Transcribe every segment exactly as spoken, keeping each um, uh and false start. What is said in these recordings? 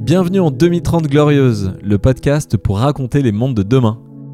Bienvenue en deux mille trente Glorieuse, le podcast pour raconter les mondes de demain.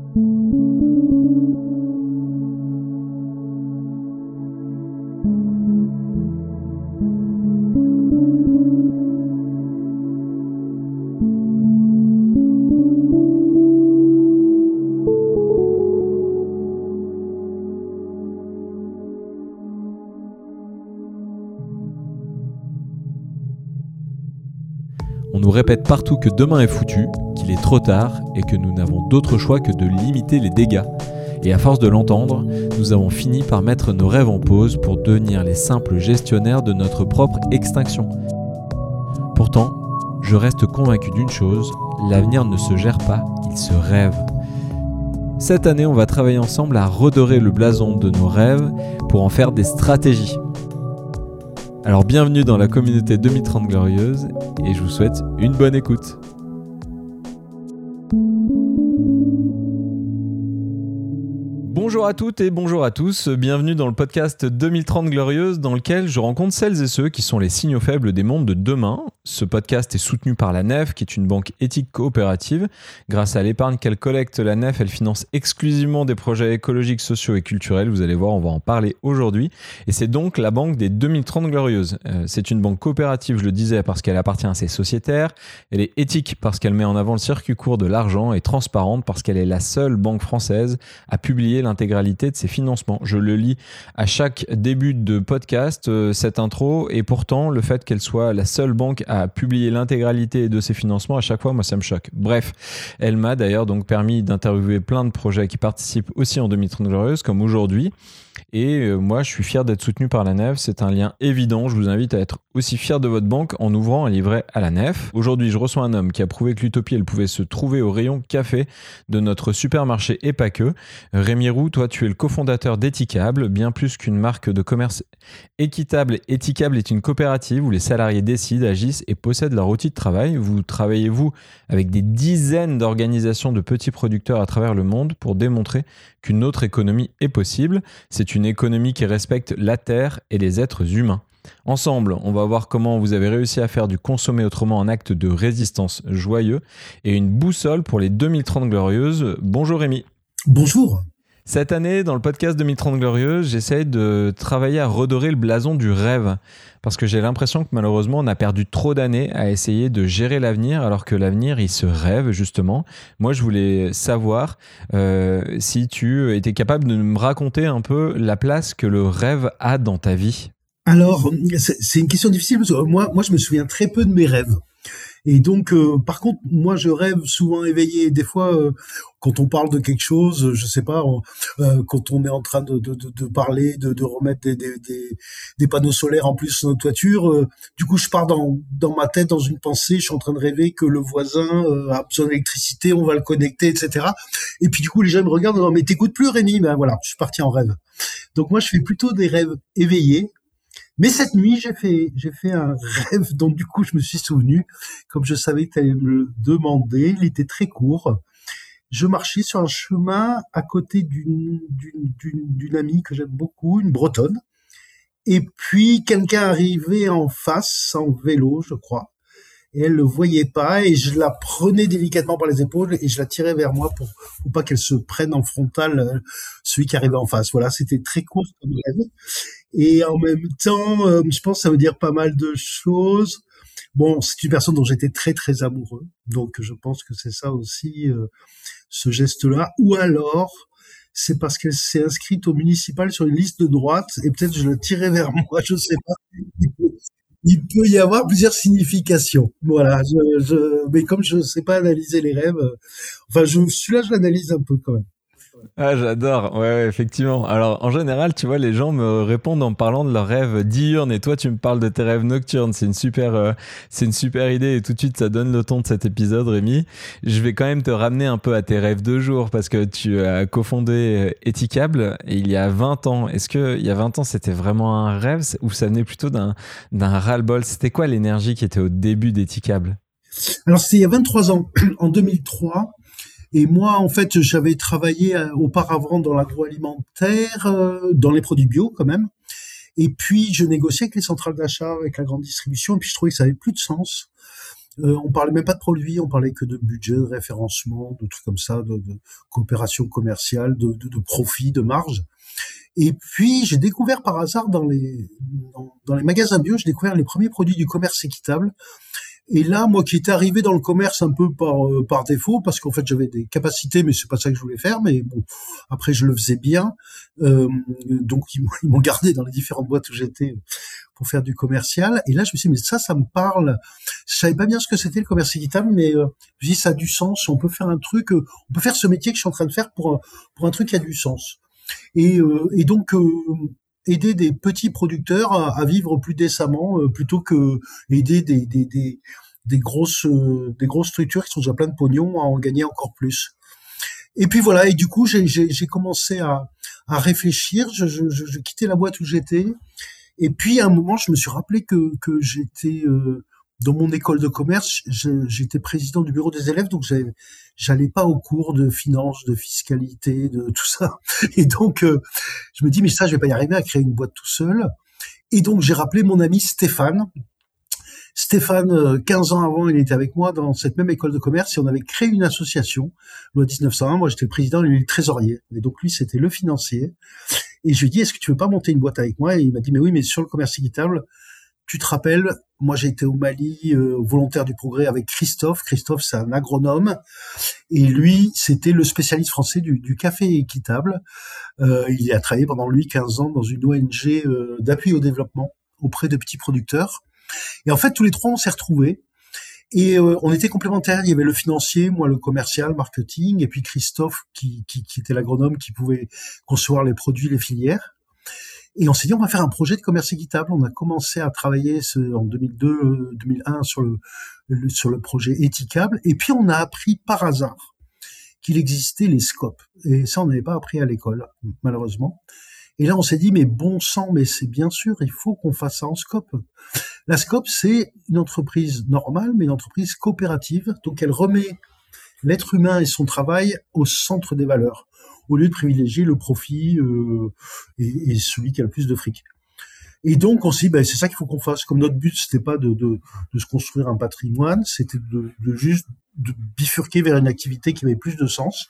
On nous répète partout que demain est foutu, qu'il est trop tard et que nous n'avons d'autre choix que de limiter les dégâts. Et à force de l'entendre, nous avons fini par mettre nos rêves en pause pour devenir les simples gestionnaires de notre propre extinction. Pourtant, je reste convaincu d'une chose, l'avenir ne se gère pas, il se rêve. Cette année, on va travailler ensemble à redorer le blason de nos rêves pour en faire des stratégies. Alors bienvenue dans la communauté deux mille trente Glorieuse et je vous souhaite une bonne écoute. Bonjour à toutes et bonjour à tous, bienvenue dans le podcast deux mille trente Glorieuse dans lequel je rencontre celles et ceux qui sont les signaux faibles des mondes de demain. Ce podcast est soutenu par la N E F, qui est une banque éthique coopérative. Grâce à l'épargne qu'elle collecte, la N E F, elle finance exclusivement des projets écologiques, sociaux et culturels. Vous allez voir, on va en parler aujourd'hui. Et c'est donc la banque des deux mille trente Glorieuses. Euh, c'est une banque coopérative, je le disais, parce qu'elle appartient à ses sociétaires. Elle est éthique parce qu'elle met en avant le circuit court de l'argent et transparente parce qu'elle est la seule banque française à publier l'intégralité de ses financements. Je le lis à chaque début de podcast, euh, cette intro, et pourtant, le fait qu'elle soit la seule banque à à publier l'intégralité de ses financements, à chaque fois, moi, ça me choque. Bref, elle m'a d'ailleurs donc permis d'interviewer plein de projets qui participent aussi en deux mille trente Glorieuse, comme aujourd'hui. Et euh, moi, je suis fier d'être soutenu par la N E F. C'est un lien évident. Je vous invite à être aussi fier de votre banque en ouvrant un livret à la N E F. Aujourd'hui, je reçois un homme qui a prouvé que l'utopie, elle pouvait se trouver au rayon café de notre supermarché et pas que. Rémi Roux, toi, tu es le cofondateur d'Ethicable. Bien plus qu'une marque de commerce équitable, Ethicable est une coopérative où les salariés décident, agissent et possèdent leur outil de travail. Vous travaillez, vous, avec des dizaines d'organisations de petits producteurs à travers le monde pour démontrer qu'une autre économie est possible. C'est une économie qui respecte la terre et les êtres humains. Ensemble, on va voir comment vous avez réussi à faire du consommer autrement un acte de résistance joyeux et une boussole pour les deux mille trente Glorieuses. Bonjour Rémi. Bonjour. Cette année, dans le podcast deux mille trente Glorieuse, j'essaye de travailler à redorer le blason du rêve. Parce que j'ai l'impression que malheureusement, on a perdu trop d'années à essayer de gérer l'avenir, alors que l'avenir, il se rêve justement. Moi, je voulais savoir euh, si tu étais capable de me raconter un peu la place que le rêve a dans ta vie. Alors, c'est, c'est une question difficile parce que moi, moi, je me souviens très peu de mes rêves. Et donc, euh, par contre, moi, je rêve souvent éveillé. Des fois, euh, quand on parle de quelque chose, je sais pas, on, euh, quand on est en train de, de, de, de parler, de, de remettre des, des, des, des panneaux solaires en plus sur notre toiture, euh, du coup, je pars dans, dans ma tête, dans une pensée, je suis en train de rêver que le voisin euh, a besoin d'électricité, on va le connecter, et cetera. Et puis, du coup, les gens me regardent en disant, mais t'écoutes plus, Rémi? Ben voilà, je suis parti en rêve. Donc, moi, je fais plutôt des rêves éveillés. Mais cette nuit, j'ai fait, j'ai fait un rêve dont du coup je me suis souvenu, comme je savais que tu allais me le demander. Il était très court. Je marchais sur un chemin à côté d'une, d'une, d'une, d'une amie que j'aime beaucoup, une Bretonne. Et puis quelqu'un arrivait en face, en vélo, je crois. Et elle le voyait pas, et je la prenais délicatement par les épaules et je la tirais vers moi pour, pour pas qu'elle se prenne en frontal euh, celui qui arrivait en face. Voilà, c'était très court comme rêve. Et en même temps, euh, je pense que ça veut dire pas mal de choses. Bon, c'est une personne dont j'étais très très amoureux, donc je pense que c'est ça aussi, euh, ce geste-là. Ou alors, c'est parce qu'elle s'est inscrite au municipal sur une liste de droite, et peut-être je la tirais vers moi, je sais pas. Il peut, il peut y avoir plusieurs significations. Voilà, je, je, mais comme je sais pas analyser les rêves, euh, enfin, je, celui-là, je l'analyse un peu quand même. Ah, j'adore. Ouais, ouais, effectivement. Alors, en général, tu vois, les gens me répondent en parlant de leurs rêves diurnes et toi, tu me parles de tes rêves nocturnes. C'est une super, euh, c'est une super idée et tout de suite, ça donne le ton de cet épisode, Rémi. Je vais quand même te ramener un peu à tes rêves de jour parce que tu as cofondé Ethicable et il y a vingt ans. Est-ce que, il y a vingt ans, c'était vraiment un rêve ou ça venait plutôt d'un, d'un ras-le-bol? C'était quoi l'énergie qui était au début d'Ethicable? Alors, c'était il y a vingt-trois ans, en deux mille trois. Et moi, en fait, j'avais travaillé auparavant dans l'agroalimentaire, euh, dans les produits bio quand même. Et puis, je négociais avec les centrales d'achat, avec la grande distribution. Et puis, je trouvais que ça avait plus de sens. Euh, on parlait même pas de produits, on parlait que de budget, de référencement, de trucs comme ça, de, de coopération commerciale, de, de, de profit, de marge. Et puis j'ai découvert par hasard dans les dans, dans les magasins bio, j'ai découvert les premiers produits du commerce équitable. Et là, moi qui étais arrivé dans le commerce un peu par euh, par défaut, parce qu'en fait j'avais des capacités, mais c'est pas ça que je voulais faire. Mais bon, après je le faisais bien, euh, donc ils m'ont, ils m'ont gardé dans les différentes boîtes où j'étais pour faire du commercial. Et là, je me suis dit, mais ça, ça me parle. Je savais pas bien ce que c'était le commerce équitable, mais euh, je me dis ça a du sens. On peut faire un truc, euh, on peut faire ce métier que je suis en train de faire pour un, pour un truc qui a du sens. Et, euh, et donc euh, aider des petits producteurs à, à vivre plus décemment, euh, plutôt que aider des des des, des grosses euh, des grosses structures qui sont déjà plein de pognon à en gagner encore plus. Et puis voilà. Et du coup, j'ai j'ai, j'ai commencé à à réfléchir. Je, je, je, je quittais la boîte où j'étais. Et puis à un moment, je me suis rappelé que que j'étais euh, dans mon école de commerce, je, j'étais président du bureau des élèves, donc j'allais, j'allais pas au cours de finance, de fiscalité, de tout ça. Et donc, euh, je me dis, mais ça, je vais pas y arriver à créer une boîte tout seul. Et donc, j'ai rappelé mon ami Stéphane. Stéphane, euh, quinze ans avant, il était avec moi dans cette même école de commerce et on avait créé une association, loi dix-neuf cent un. Moi, j'étais le président et lui, le trésorier. Et donc, lui, c'était le financier. Et je lui ai dit, est-ce que tu veux pas monter une boîte avec moi? Et il m'a dit, mais oui, mais sur le commerce équitable, tu te rappelles, moi j'ai été au Mali, euh, volontaire du progrès avec Christophe. Christophe, c'est un agronome. Et lui, c'était le spécialiste français du, du café équitable. Euh, il a travaillé pendant, lui, quinze ans dans une O N G euh, d'appui au développement auprès de petits producteurs. Et en fait, tous les trois, on s'est retrouvés. Et euh, on était complémentaires. Il y avait le financier, moi le commercial, marketing, et puis Christophe qui, qui, qui était l'agronome qui pouvait concevoir les produits, les filières. Et on s'est dit, on va faire un projet de commerce équitable. On a commencé à travailler ce, en deux mille deux, deux mille un sur le, le, sur le projet Éthicable. Et puis, on a appris par hasard qu'il existait les scopes. Et ça, on n'avait pas appris à l'école, malheureusement. Et là, on s'est dit, mais bon sang, mais c'est bien sûr, il faut qu'on fasse ça en scope. La scope, c'est une entreprise normale, mais une entreprise coopérative. Donc, elle remet l'être humain et son travail au centre des valeurs, au lieu de privilégier le profit euh, et, et celui qui a le plus de fric. Et donc, on s'est dit, ben, c'est ça qu'il faut qu'on fasse. Comme notre but, c'était pas de, de, de se construire un patrimoine, c'était de, de juste de bifurquer vers une activité qui avait plus de sens.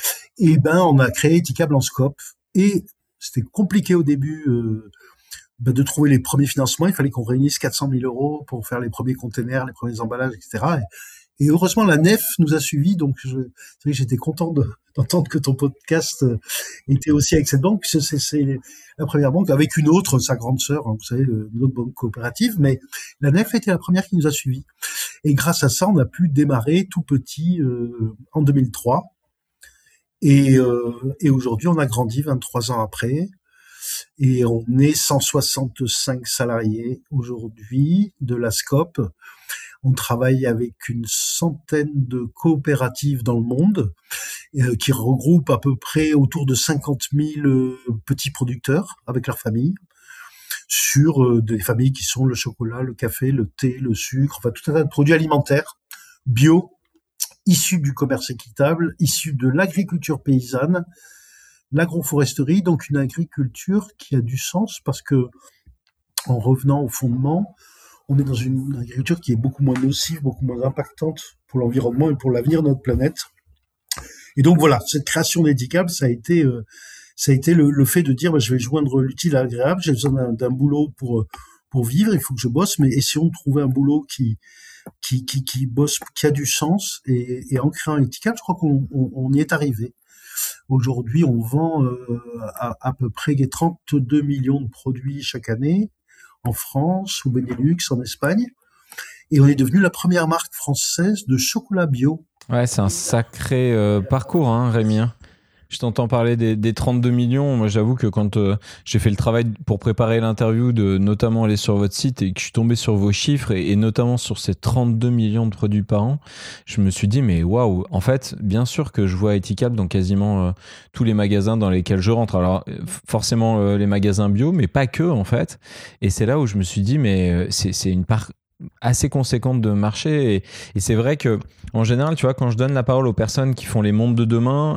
Et ben, on a créé Éthicable en scope. Et c'était compliqué au début euh, ben, de trouver les premiers financements. Il fallait qu'on réunisse quatre cent mille euros pour faire les premiers containers, les premiers emballages, et cetera. Et, Et heureusement, la Nef nous a suivis, donc je, c'est vrai que j'étais content de, d'entendre que ton podcast était aussi avec cette banque, puisque c'est, c'est la première banque, avec une autre, sa grande sœur, hein, vous savez, une autre banque coopérative, mais la Nef était la première qui nous a suivis. Et grâce à ça, on a pu démarrer tout petit euh, en deux mille trois. Et, euh, et aujourd'hui, on a grandi vingt-trois ans après. Et on est cent soixante-cinq salariés aujourd'hui de la Scope. On travaille avec une centaine de coopératives dans le monde euh, qui regroupent à peu près autour de cinquante mille euh, petits producteurs avec leurs familles sur euh, des familles qui sont le chocolat, le café, le thé, le sucre, enfin tout un tas de produits alimentaires bio, issus du commerce équitable, issus de l'agriculture paysanne, l'agroforesterie, donc une agriculture qui a du sens parce que en revenant au fondement, on est dans une agriculture qui est beaucoup moins nocive, beaucoup moins impactante pour l'environnement et pour l'avenir de notre planète. Et donc voilà, cette création d'Éthicable, ça a été, euh, ça a été le, le fait de dire, bah, je vais joindre l'utile à l'agréable. J'ai besoin d'un, d'un boulot pour pour vivre. Il faut que je bosse, mais essayons de trouver un boulot qui qui qui, qui bosse, qui a du sens. Et, et en créant Éthicable, je crois qu'on on, on y est arrivé. Aujourd'hui, on vend euh, à, à peu près trente-deux millions de produits chaque année. En France, au Benelux, en Espagne. Et on est devenu la première marque française de chocolat bio. Ouais, c'est un sacré euh, parcours, hein, Rémi. Je t'entends parler des, des trente-deux millions. Moi, j'avoue que quand euh, j'ai fait le travail pour préparer l'interview, de notamment aller sur votre site et que je suis tombé sur vos chiffres et, et notamment sur ces trente-deux millions de produits par an, je me suis dit, mais waouh, en fait, bien sûr que je vois Éthicable dans quasiment euh, tous les magasins dans lesquels je rentre. Alors, forcément, euh, les magasins bio, mais pas que, en fait. Et c'est là où je me suis dit, mais euh, c'est, c'est une part assez conséquente de marché. Et, et c'est vrai que, en général, tu vois, quand je donne la parole aux personnes qui font les mondes de demain, ils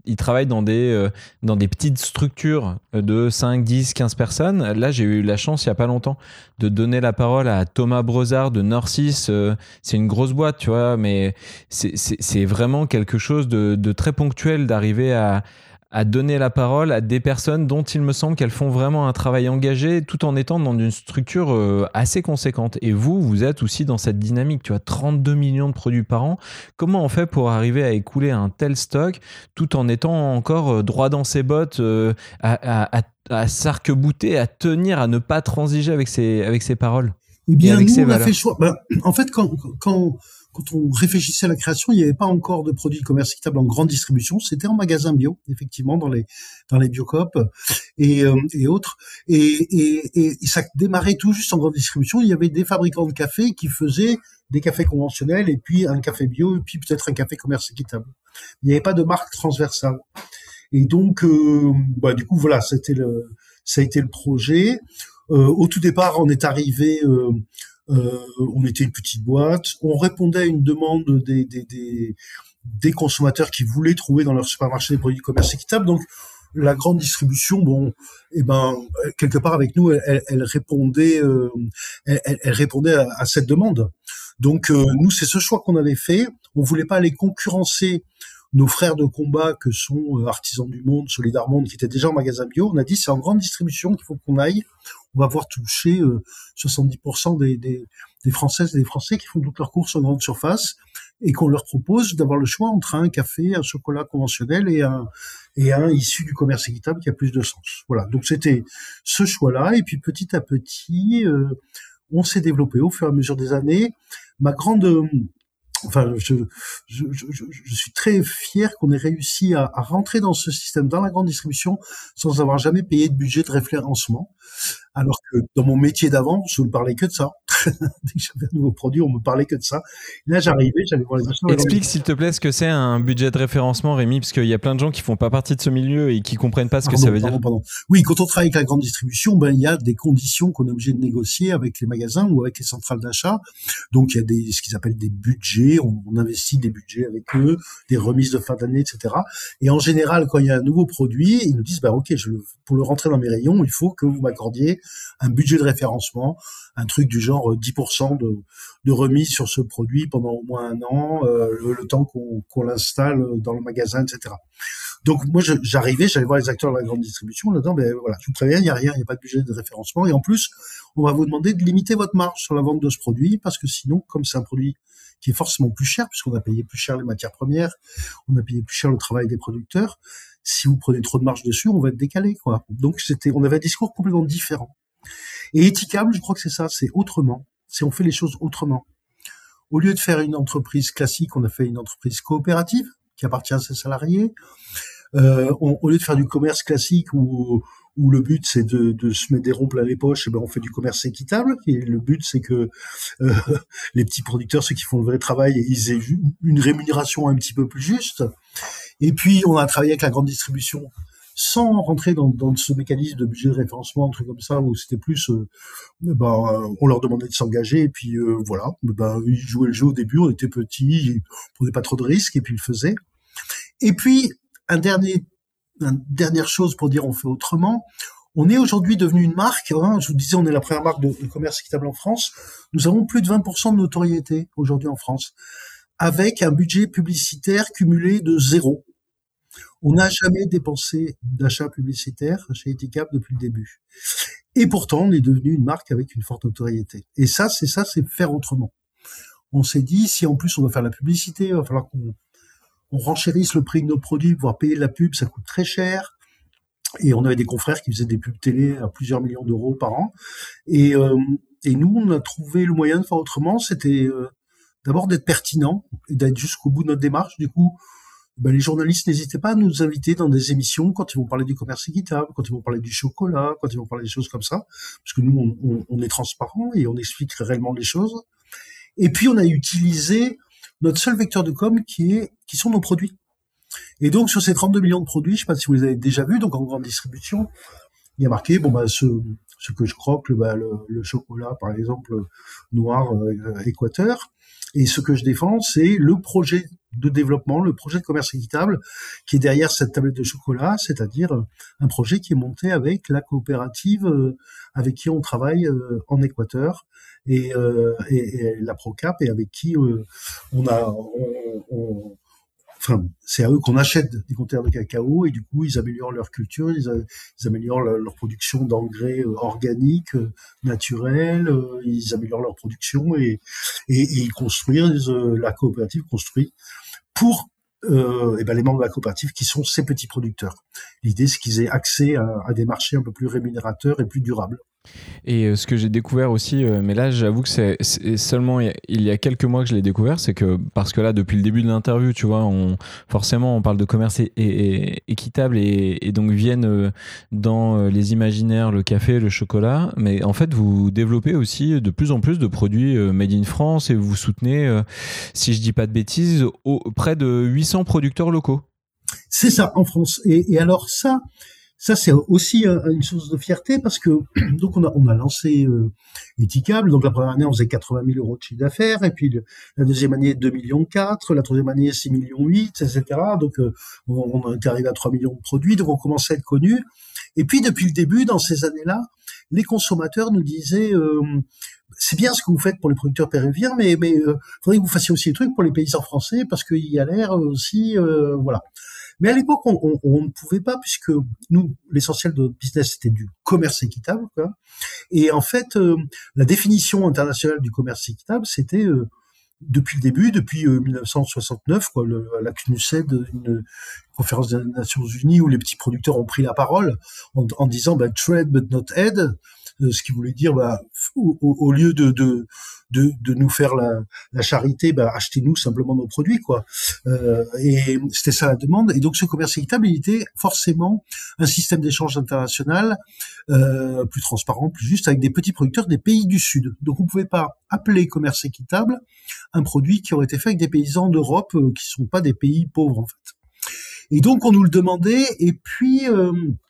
ils travaillent dans des, euh, dans des petites structures de cinq, dix, quinze personnes. Là, j'ai eu la chance, il n'y a pas longtemps, de donner la parole à Thomas Brezard de Norcis. Euh, c'est une grosse boîte, tu vois, mais c'est, c'est, c'est vraiment quelque chose de, de très ponctuel d'arriver à, à donner la parole à des personnes dont il me semble qu'elles font vraiment un travail engagé tout en étant dans une structure euh, assez conséquente. Et vous, vous êtes aussi dans cette dynamique, tu vois, trente-deux millions de produits par an. Comment on fait pour arriver à écouler un tel stock tout en étant encore droit dans ses bottes, euh, à, à, à, à s'arc-bouter, à tenir, à ne pas transiger avec ses, avec ses paroles Eh bien, et avec nous, ses on a valeurs? fait le choix. Ben, en fait, quand, quand, quand on réfléchissait à la création, il n'y avait pas encore de produits de commerce équitable en grande distribution. C'était en magasin bio, effectivement, dans les dans les Biocoop et, euh, et autres. Et, et, et ça démarrait tout juste en grande distribution. Il y avait des fabricants de café qui faisaient des cafés conventionnels et puis un café bio et puis peut-être un café commerce équitable. Il n'y avait pas de marque transversale. Et donc, euh, bah, du coup, voilà, c'était le, ça a été le projet. Euh, au tout départ, on est arrivé, euh, euh, on était une petite boîte, on répondait à une demande des, des, des, des consommateurs qui voulaient trouver dans leur supermarché des produits de commerce équitable. Donc, la grande distribution, bon, eh ben, quelque part avec nous, elle, elle répondait, euh, elle, elle répondait à, à cette demande. Donc, euh, nous, c'est ce choix qu'on avait fait. On voulait pas aller concurrencer nos frères de combat que sont euh, Artisans du Monde, Solidar Monde, qui étaient déjà en magasin bio. On a dit c'est en grande distribution qu'il faut qu'on aille. On va pouvoir toucher euh, soixante-dix pour cent des, des, des Françaises et des Français qui font toutes leurs courses en grande surface et qu'on leur propose d'avoir le choix entre un café, un chocolat conventionnel et un, et un issu du commerce équitable qui a plus de sens. Voilà, donc c'était ce choix-là. Et puis petit à petit, euh, on s'est développé au fur et à mesure des années. Ma grande... Euh, Enfin, je, je, je, je suis très fier qu'on ait réussi à, à rentrer dans ce système, dans la grande distribution, sans avoir jamais payé de budget de référencement. Alors que dans mon métier d'avant, je ne parlais que de ça. Dès que j'avais un nouveau produit, on me parlait que de ça. Et là, j'arrivais, j'allais voir les acheteurs. Explique, s'il te plaît, ce que c'est un budget de référencement, Rémi, parce qu'il y a plein de gens qui font pas partie de ce milieu et qui comprennent pas ce pardon, que ça veut pardon, dire. Pardon. Oui, quand on travaille avec la grande distribution, ben, il y a des conditions qu'on est obligé de négocier avec les magasins ou avec les centrales d'achat. Donc, il y a des, ce qu'ils appellent des budgets. On, on investit des budgets avec eux, des remises de fin d'année, et cetera. Et en général, quand il y a un nouveau produit, ils nous disent, bah, OK, je, pour le rentrer dans mes rayons, il faut que vous m'accordiez un budget de référencement, un truc du genre dix pour cent de, de remise sur ce produit pendant au moins un an, euh, le, le temps qu'on, qu'on l'installe dans le magasin, et cetera. Donc moi, je, j'arrivais, j'allais voir les acteurs de la grande distribution, là-dedans, ben voilà, je vous préviens, il n'y a rien, il n'y a pas de budget de référencement, et en plus, on va vous demander de limiter votre marge sur la vente de ce produit, parce que sinon, comme c'est un produit qui est forcément plus cher, puisqu'on a payé plus cher les matières premières, on a payé plus cher le travail des producteurs, si vous prenez trop de marge dessus, on va être décalé, quoi. Donc c'était, on avait un discours complètement différent. Et éthicable, je crois que c'est ça, c'est autrement. C'est on fait les choses autrement. Au lieu de faire une entreprise classique, on a fait une entreprise coopérative qui appartient à ses salariés. Euh, on, au lieu de faire du commerce classique où, où le but c'est de, de se mettre des ronds plein les poches, et ben on fait du commerce équitable. Et le but c'est que euh, les petits producteurs, ceux qui font le vrai travail, ils aient une rémunération un petit peu plus juste. Et puis on a travaillé avec la grande distribution sans rentrer dans, dans ce mécanisme de budget de référencement, un truc comme ça, où c'était plus, euh, ben, on leur demandait de s'engager, et puis euh, voilà, ben, ils jouaient le jeu au début, on était petits, ils prenaient pas trop de risques, et puis ils le faisaient. Et puis, un dernier, une dernière chose pour dire on fait autrement, on est aujourd'hui devenu une marque, hein, je vous disais, on est la première marque de, de commerce équitable en France, nous avons plus de vingt pour cent de notoriété aujourd'hui en France, avec un budget publicitaire cumulé de zéro. On n'a jamais dépensé d'achat publicitaire chez Etikap depuis le début. Et pourtant, on est devenu une marque avec une forte notoriété. Et ça, c'est ça, c'est faire autrement. On s'est dit, si en plus on doit faire la publicité, il va falloir qu'on on renchérisse le prix de nos produits, pouvoir payer de la pub, ça coûte très cher. Et on avait des confrères qui faisaient des pubs télé à plusieurs millions d'euros par an. Et, euh, et nous, on a trouvé le moyen de faire autrement, c'était euh, d'abord d'être pertinent et d'être jusqu'au bout de notre démarche. Du coup, ben, les journalistes n'hésitaient pas à nous inviter dans des émissions quand ils vont parler du commerce équitable, quand ils vont parler du chocolat, quand ils vont parler des choses comme ça, parce que nous, on, on, on est transparent et on explique réellement les choses. Et puis, on a utilisé notre seul vecteur de com qui est, qui sont nos produits. Et donc, sur ces trente-deux millions de produits, je sais pas si vous les avez déjà vus, donc en grande distribution, il y a marqué, bon, bah, ce, ce que je croque, le, bah, le, le chocolat, par exemple, noir, euh, Équateur. Et ce que je défends, c'est le projet de développement, le projet de commerce équitable, qui est derrière cette tablette de chocolat, c'est-à-dire un projet qui est monté avec la coopérative euh, avec qui on travaille euh, en Équateur et, euh, et, et la Procap, et avec qui euh, on a, on, on, enfin, c'est à eux qu'on achète des conteneurs de cacao, et du coup, ils améliorent leur culture, ils, a, ils améliorent leur, leur production d'engrais euh, organiques, euh, naturels, euh, ils améliorent leur production, et, et, et ils construisent, euh, la coopérative construit pour euh, et ben les membres de la coopérative qui sont ces petits producteurs. L'idée, c'est qu'ils aient accès à, à des marchés un peu plus rémunérateurs et plus durables. Et euh, ce que j'ai découvert aussi, euh, mais là j'avoue que c'est, c'est seulement il y, a, il y a quelques mois que je l'ai découvert, c'est que parce que là depuis le début de l'interview, tu vois, on, forcément on parle de commerce é- é- équitable et, et donc viennent euh, dans euh, les imaginaires le café, le chocolat, mais en fait vous développez aussi de plus en plus de produits euh, made in France et vous soutenez, euh, si je dis pas de bêtises, au, près de huit cents producteurs locaux. C'est ça en France. Et, et alors ça, Ça, c'est aussi euh, une source de fierté parce que donc on a on a lancé euh, Etikable. Donc la première année, on faisait quatre-vingt mille euros de chiffre d'affaires, et puis le, la deuxième année, deux virgule quatre millions, la troisième année, six virgule huit millions, et cetera. Donc euh, on, on était arrivé à trois millions de produits, donc on commençait à être connu. Et puis depuis le début, dans ces années-là, les consommateurs nous disaient euh, c'est bien ce que vous faites pour les producteurs péruviens, mais mais euh, faudrait que vous fassiez aussi des trucs pour les paysans français parce qu'il y a l'air aussi, euh, voilà. Mais à l'époque, on, on, on ne pouvait pas, puisque nous, l'essentiel de notre business, c'était du commerce équitable, quoi. Et en fait, euh, la définition internationale du commerce équitable, c'était euh, depuis le début, depuis euh, mille neuf cent soixante-neuf, quoi, le, la C N U C E D, une conférence des Nations Unies où les petits producteurs ont pris la parole en, en disant bah, trade but not aid, euh, ce qui voulait dire bah, au, au lieu de, de De, de nous faire la, la charité, bah, achetez-nous simplement nos produits, quoi. Euh, et c'était ça la demande. Et donc ce commerce équitable, il était forcément un système d'échange international euh, plus transparent, plus juste, avec des petits producteurs des pays du Sud. Donc on pouvait pas appeler commerce équitable un produit qui aurait été fait avec des paysans d'Europe euh, qui sont pas des pays pauvres, en fait. Et donc on nous le demandait. Et puis euh,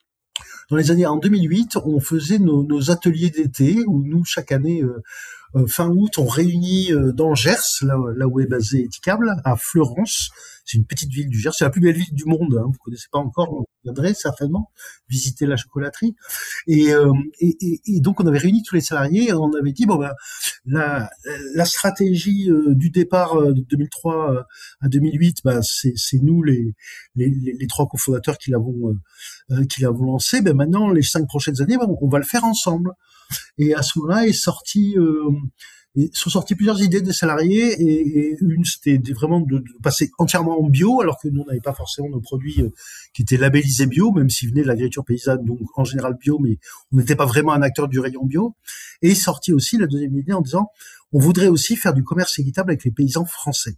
dans les années en deux mille huit, on faisait nos, nos ateliers d'été où nous chaque année euh, Euh, fin août, on réunit euh, dans le Gers, là, là où est basé Etikable, à Fleurance. C'est une petite ville du Gers, c'est la plus belle ville du monde. Hein. Vous connaissez pas encore, vous viendrez certainement visiter la chocolaterie. Et, euh, et, et, et donc on avait réuni tous les salariés, et on avait dit bon ben la, la stratégie euh, du départ euh, de deux mille trois euh, à deux mille huit, ben c'est, c'est nous les, les, les, les trois cofondateurs qui l'avons euh, qui l'avons lancé. Ben maintenant les cinq prochaines années, ben, on va le faire ensemble. Et à ce moment-là est sorti, euh, et sont sorties plusieurs idées des salariés, et, et une c'était vraiment de, de passer entièrement en bio, alors que nous on n'avait pas forcément nos produits euh, qui étaient labellisés bio, même s'ils venaient de l'agriculture paysanne, donc en général bio, mais on n'était pas vraiment un acteur du rayon bio. Et est sortie aussi la deuxième idée en disant on voudrait aussi faire du commerce équitable avec les paysans français.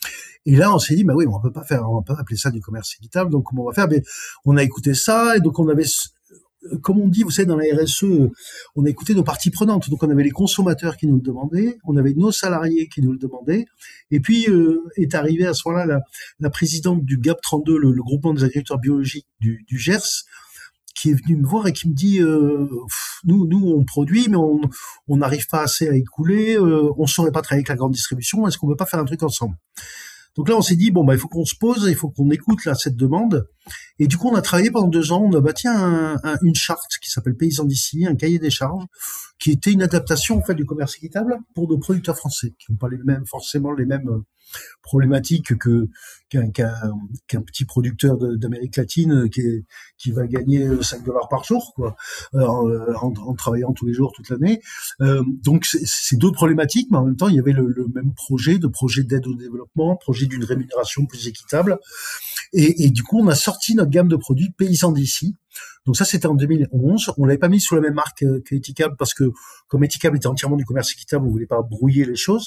Et là, on s'est dit, bah oui, on peut pas faire, on va pas appeler ça du commerce équitable, donc comment on va faire? Mais on a écouté ça, et donc on avait, comme on dit, vous savez, dans la R S E, on a écouté nos parties prenantes. Donc, on avait les consommateurs qui nous le demandaient, on avait nos salariés qui nous le demandaient, et puis euh, est arrivée à ce moment-là la, la présidente du G A P trente-deux, le, le groupement des agriculteurs biologiques du, du Gers, qui est venue me voir et qui me dit euh, nous, nous, on produit, mais on on n'arrive pas assez à écouler, euh, on saurait pas travailler avec la grande distribution. Est-ce qu'on peut pas faire un truc ensemble? Donc là, on s'est dit bon bah il faut qu'on se pose, il faut qu'on écoute là cette demande. Et du coup, on a travaillé pendant deux ans. On a bâti un, un, une charte qui s'appelle Paysans d'ici, un cahier des charges, qui était une adaptation en fait du commerce équitable pour nos producteurs français, qui n'ont pas les mêmes forcément les mêmes problématiques que qu'un, qu'un, qu'un petit producteur de, d'Amérique latine qui est, qui va gagner cinq dollars par jour, quoi, en, en, en travaillant tous les jours, toute l'année. Euh, donc c'est, c'est d'autres problématiques, mais en même temps, il y avait le, le même projet, de projet d'aide au développement, projet d'une rémunération plus équitable. Et, et du coup, on a sorti notre gamme de produits Paysans d'ici. Donc ça, c'était en deux mille onze. On l'avait pas mis sous la même marque qu'Etikable parce que comme Etikable était entièrement du commerce équitable, on voulait pas brouiller les choses.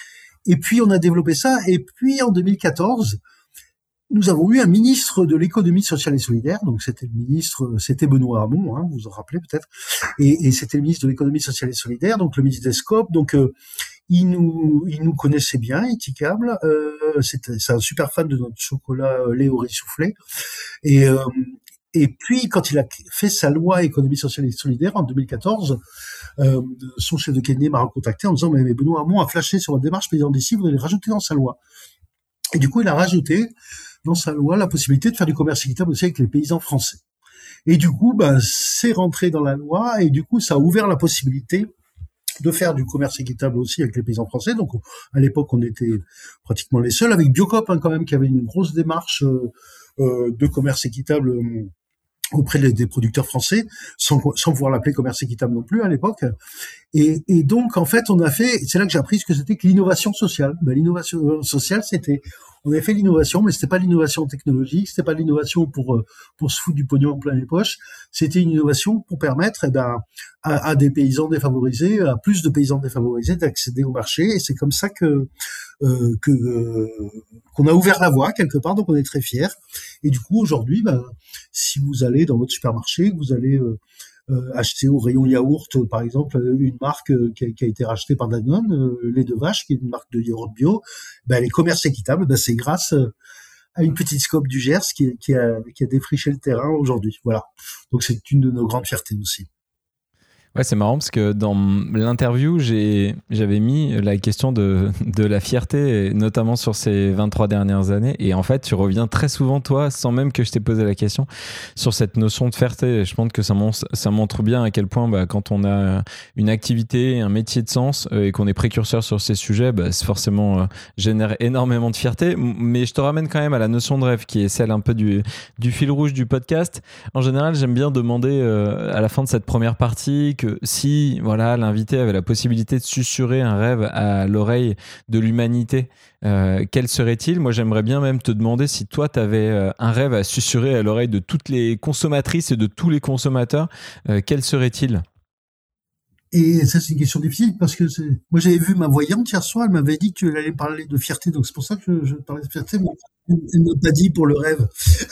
Et puis, on a développé ça. Et puis, en deux mille quatorze, nous avons eu un ministre de l'économie sociale et solidaire. Donc, c'était le ministre, c'était Benoît Hamon, hein, vous vous en rappelez peut-être. Et, et c'était le ministre de l'économie sociale et solidaire, donc le ministre des Scopes. Donc, euh, il nous, il nous connaissait bien, Etikable. Euh, c'était, c'est un super fan de notre chocolat euh, lait au riz soufflé. Et, euh, et puis, quand il a fait sa loi économie sociale et solidaire en deux mille quatorze, euh, son chef de cabinet m'a recontacté en disant mais, mais Benoît Hamon a flashé sur votre démarche Paysans d'ici, vous allez rajouter dans sa loi. Et du coup, il a rajouté dans sa loi la possibilité de faire du commerce équitable aussi avec les paysans français. Et du coup, ben, c'est rentré dans la loi et du coup, ça a ouvert la possibilité de faire du commerce équitable aussi avec les paysans français. Donc, à l'époque, on était pratiquement les seuls, avec Biocop hein, quand même, qui avait une grosse démarche euh, euh, de commerce équitable euh, auprès des, des producteurs français, sans, sans pouvoir l'appeler commerce équitable non plus à l'époque. Et, et donc, en fait, on a fait, c'est là que j'ai appris ce que c'était que l'innovation sociale. Ben, l'innovation sociale, c'était, on avait fait l'innovation, mais c'était pas l'innovation technologique, c'était pas l'innovation pour pour se foutre du pognon en plein les poches. C'était une innovation pour permettre eh ben, à, à des paysans défavorisés, à plus de paysans défavorisés, d'accéder au marché. Et c'est comme ça que euh, que euh, qu'on a ouvert la voie quelque part. Donc, on est très fiers. Et du coup, aujourd'hui, ben, si vous allez dans votre supermarché, que vous allez euh, Euh, acheter au rayon yaourt, euh, par exemple, une marque euh, qui, a, qui a été rachetée par Danone, euh, lait de vache, qui est une marque de yaourt bio, ben, les commerces équitables, ben, c'est grâce euh, à une petite scope du Gers qui, qui, a, qui a défriché le terrain aujourd'hui. Voilà. Donc c'est une de nos grandes fiertés aussi. Ouais, c'est marrant parce que dans l'interview, j'ai, j'avais mis la question de, de la fierté, notamment sur ces vingt-trois dernières années. Et en fait, tu reviens très souvent, toi, sans même que je t'ai posé la question, sur cette notion de fierté. Et je pense que ça montre, ça montre bien à quel point, bah, quand on a une activité, un métier de sens euh, et qu'on est précurseur sur ces sujets, bah, c'est forcément euh, génère énormément de fierté. Mais je te ramène quand même à la notion de rêve, qui est celle un peu du, du fil rouge du podcast. En général, j'aime bien demander euh, à la fin de cette première partie que si voilà, l'invité avait la possibilité de susurrer un rêve à l'oreille de l'humanité, euh, quel serait-il ? Moi, j'aimerais bien même te demander si toi, tu avais euh, un rêve à susurrer à l'oreille de toutes les consommatrices et de tous les consommateurs, euh, quel serait-il ? Et ça, c'est une question difficile parce que c'est... moi, j'avais vu ma voyante hier soir, elle m'avait dit que tu allais parler de fierté, donc c'est pour ça que je, je parlais de fierté, mais elle ne m'a pas dit pour le rêve.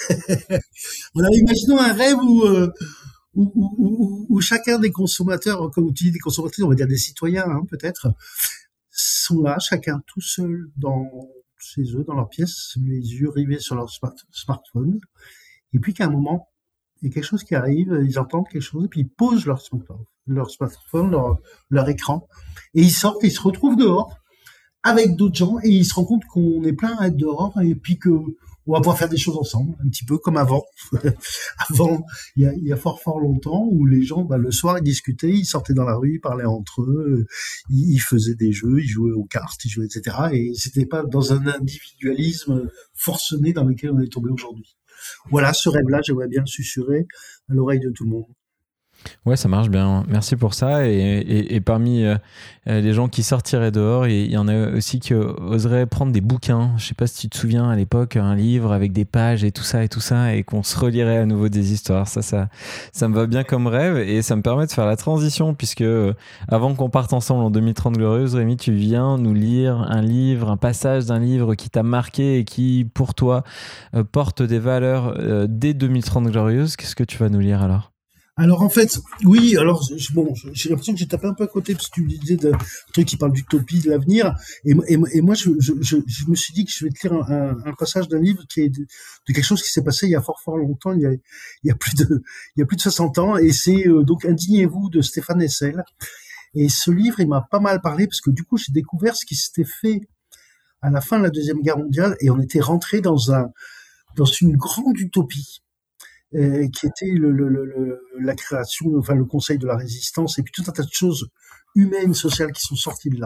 Alors, imaginons un rêve où... Euh, Où, où, où, où chacun des consommateurs, comme tu dis des consommateurs, on va dire des citoyens hein, peut-être, sont là, chacun tout seul dans chez eux, dans leur pièce, les yeux rivés sur leur smart, smartphone, et puis qu'à un moment, il y a quelque chose qui arrive, ils entendent quelque chose, et puis ils posent leur smartphone, leur, smartphone, leur, leur écran, et ils sortent, et ils se retrouvent dehors, avec d'autres gens, et ils se rendent compte qu'on est plein à être dehors, et puis que on va pouvoir faire des choses ensemble, un petit peu comme avant. Avant, il y, a, il y a fort fort longtemps, où les gens, bah, le soir, ils discutaient, ils sortaient dans la rue, ils parlaient entre eux, ils, ils faisaient des jeux, ils jouaient aux cartes, ils jouaient, et cetera. Et c'était pas dans un individualisme forcené dans lequel on est tombé aujourd'hui. Voilà, ce rêve-là, j'aimerais bien le susurrer à l'oreille de tout le monde. Ouais, ça marche bien. Merci pour ça. Et, et, et parmi euh, les gens qui sortiraient dehors, il y en a aussi qui oseraient prendre des bouquins. Je sais pas si tu te souviens à l'époque, un livre avec des pages et tout ça et tout ça, et qu'on se relirait à nouveau des histoires. Ça, ça, ça me va bien comme rêve et ça me permet de faire la transition puisque euh, avant qu'on parte ensemble en deux mille trente glorieuse, Rémi, tu viens nous lire un livre, un passage d'un livre qui t'a marqué et qui, pour toi, euh, porte des valeurs euh, dès deux mille trente glorieuse. Qu'est-ce que tu vas nous lire alors ? Alors en fait, oui, alors je- bon, j'ai l'impression que j'ai tapé un peu à côté parce que tu me disais de truc qui parle d'utopie, de l'avenir, et, et, et moi je, je, je, je me suis dit que je vais te lire un, un, un passage d'un livre qui est de, de quelque chose qui s'est passé il y a fort fort longtemps, il y a, il y a plus de il y a plus de soixante ans, et c'est euh, donc Indignez-vous de Stéphane Hessel. Et ce livre, il m'a pas mal parlé parce que du coup j'ai découvert ce qui s'était fait à la fin de la Deuxième Guerre mondiale, et on était rentré dans un dans une grande utopie euh, qui était le, le, le, le- la création, enfin le Conseil de la Résistance, et puis tout un tas de choses humaines, sociales qui sont sorties de là.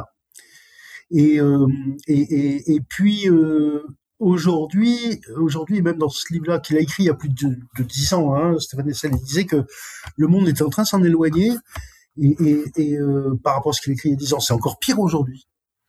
Et, euh, et, et, et puis euh, aujourd'hui, aujourd'hui, même dans ce livre-là qu'il a écrit il y a plus de, de dix ans, hein, Stéphane Hessel, il disait que le monde était en train de s'en éloigner, et, et, et euh, par rapport à ce qu'il a écrit il y a dix ans, c'est encore pire aujourd'hui.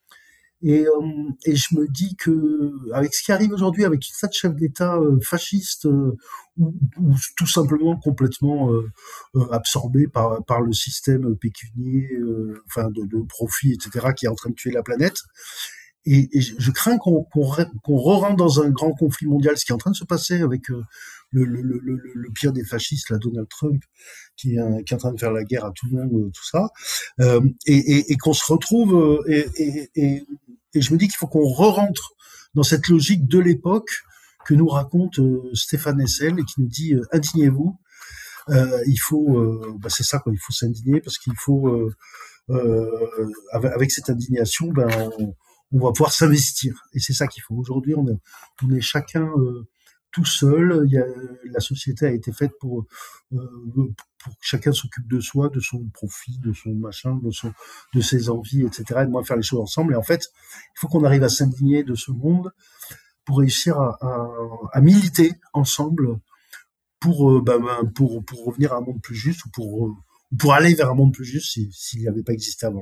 Et, euh, et je me dis que avec ce qui arrive aujourd'hui, avec tout ça de chefs d'État euh, fascistes euh, ou, ou tout simplement complètement euh, euh, absorbés par par le système pécunier, euh, enfin de, de profit, et cetera, qui est en train de tuer la planète. Et, et je, je crains qu'on qu'on re- qu'on re-rentre dans un grand conflit mondial, ce qui est en train de se passer avec euh, le, le, le, le, le pire des fascistes, là, Donald Trump, qui est, un- qui est en train de faire la guerre à tout le monde, euh, tout ça, euh, et, et, et qu'on se retrouve euh, et, et, et, et je me dis qu'il faut qu'on re-rentre dans cette logique de l'époque que nous raconte euh, Stéphane Hessel et qui nous dit euh, indignez-vous. Euh, il faut, euh, bah c'est ça quoi, il faut s'indigner parce qu'il faut, euh, euh, avec, avec cette indignation, ben on, on va pouvoir s'investir. Et c'est ça qu'il faut. Aujourd'hui, on est, on est chacun euh, tout seul. Il y a, la société a été faite pour, euh, pour que chacun s'occupe de soi, de son profit, de son machin, de, son, de ses envies, et cetera. Et de moins faire les choses ensemble. Et en fait, il faut qu'on arrive à s'indigner de ce monde pour réussir à, à, à militer ensemble pour, euh, bah, pour, pour revenir à un monde plus juste ou pour, euh, pour aller vers un monde plus juste si, s'il n'avait pas existé avant.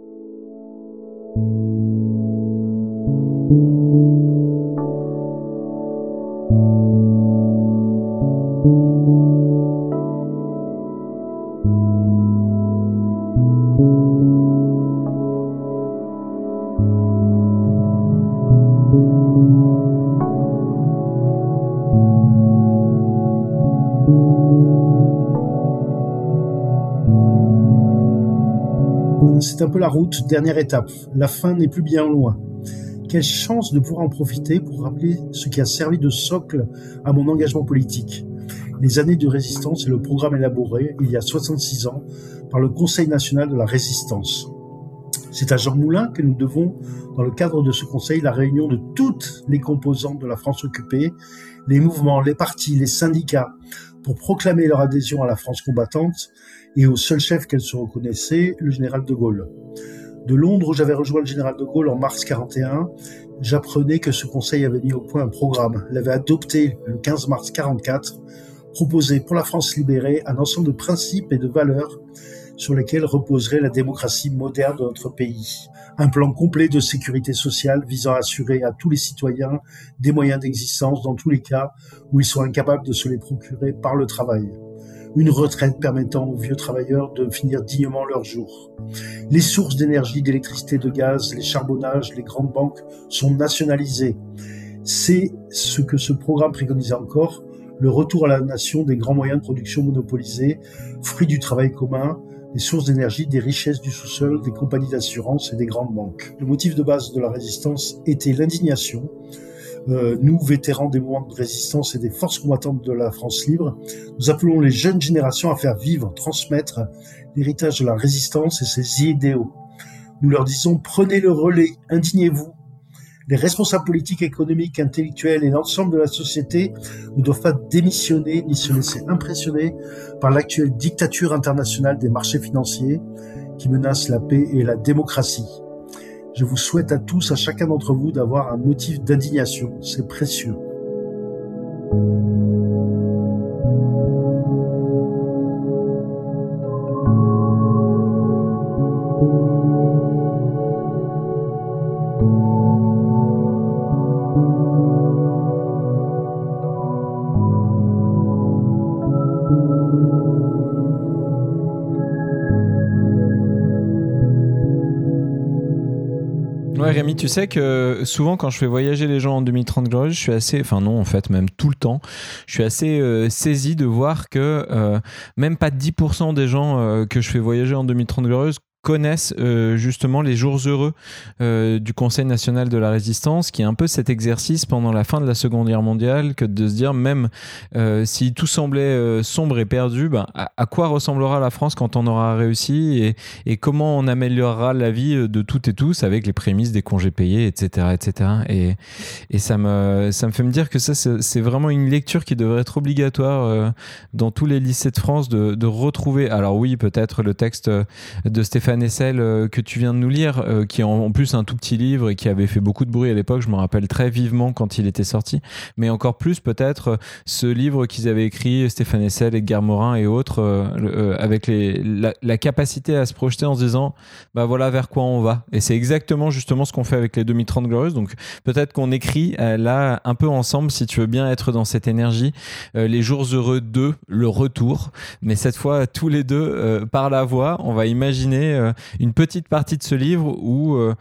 C'est un peu la route, dernière étape. La fin n'est plus bien loin. Quelle chance de pouvoir en profiter pour rappeler ce qui a servi de socle à mon engagement politique. Les années de résistance et le programme élaboré, il y a soixante-six ans, par le Conseil national de la résistance. C'est à Jean Moulin que nous devons, dans le cadre de ce conseil, la réunion de toutes les composantes de la France occupée, les mouvements, les partis, les syndicats, pour proclamer leur adhésion à la France combattante et au seul chef qu'elle se reconnaissait, le général de Gaulle. De Londres, où j'avais rejoint le général de Gaulle en mars quarante et un, j'apprenais que ce conseil avait mis au point un programme, l'avait adopté le quinze mars quarante-quatre, proposé pour la France libérée un ensemble de principes et de valeurs sur lesquels reposerait la démocratie moderne de notre pays. Un plan complet de sécurité sociale visant à assurer à tous les citoyens des moyens d'existence dans tous les cas où ils sont incapables de se les procurer par le travail. Une retraite permettant aux vieux travailleurs de finir dignement leurs jours. Les sources d'énergie, d'électricité, de gaz, les charbonnages, les grandes banques sont nationalisées. C'est ce que ce programme préconisait encore, le retour à la nation des grands moyens de production monopolisés, fruit du travail commun, des sources d'énergie, des richesses du sous-sol, des compagnies d'assurance et des grandes banques. Le motif de base de la résistance était l'indignation. Euh, nous, vétérans des mouvements de résistance et des forces combattantes de la France libre, nous appelons les jeunes générations à faire vivre, transmettre l'héritage de la résistance et ses idéaux. Nous leur disons, prenez le relais, indignez-vous. Les responsables politiques, économiques, intellectuels et l'ensemble de la société ne doivent pas démissionner ni se laisser impressionner par l'actuelle dictature internationale des marchés financiers qui menace la paix et la démocratie. Je vous souhaite à tous, à chacun d'entre vous, d'avoir un motif d'indignation. C'est précieux. Ouais, Rémi, tu sais que souvent quand je fais voyager les gens en deux mille trente glorieuses, je suis assez, enfin non en fait même tout le temps, je suis assez euh, saisi de voir que euh, même pas dix pour cent des gens euh, que je fais voyager en deux mille trente glorieuses connaissent euh, justement les jours heureux euh, du Conseil national de la résistance, qui est un peu cet exercice pendant la fin de la Seconde Guerre mondiale, que de se dire même euh, si tout semblait euh, sombre et perdu, ben, à, à quoi ressemblera la France quand on aura réussi, et, et comment on améliorera la vie de toutes et tous avec les prémices des congés payés, et cetera, et cetera. Et, et ça me ça me fait me dire que ça c'est, c'est vraiment une lecture qui devrait être obligatoire euh, dans tous les lycées de France, de, de retrouver. Alors oui, peut-être le texte de Stéphane Hessel euh, que tu viens de nous lire, euh, qui est en, en plus un tout petit livre et qui avait fait beaucoup de bruit à l'époque, je me rappelle très vivement quand il était sorti, mais encore plus peut-être euh, ce livre qu'ils avaient écrit, Stéphane Hessel, Edgar Morin et autres, euh, euh, avec les, la, la capacité à se projeter en se disant bah voilà vers quoi on va, et c'est exactement justement ce qu'on fait avec les deux mille trente glorieuses. Donc peut-être qu'on écrit euh, là un peu ensemble, si tu veux bien être dans cette énergie, euh, les jours heureux deux, le retour, mais cette fois tous les deux euh, par la voix, on va imaginer euh, une petite partie de ce livre où euh,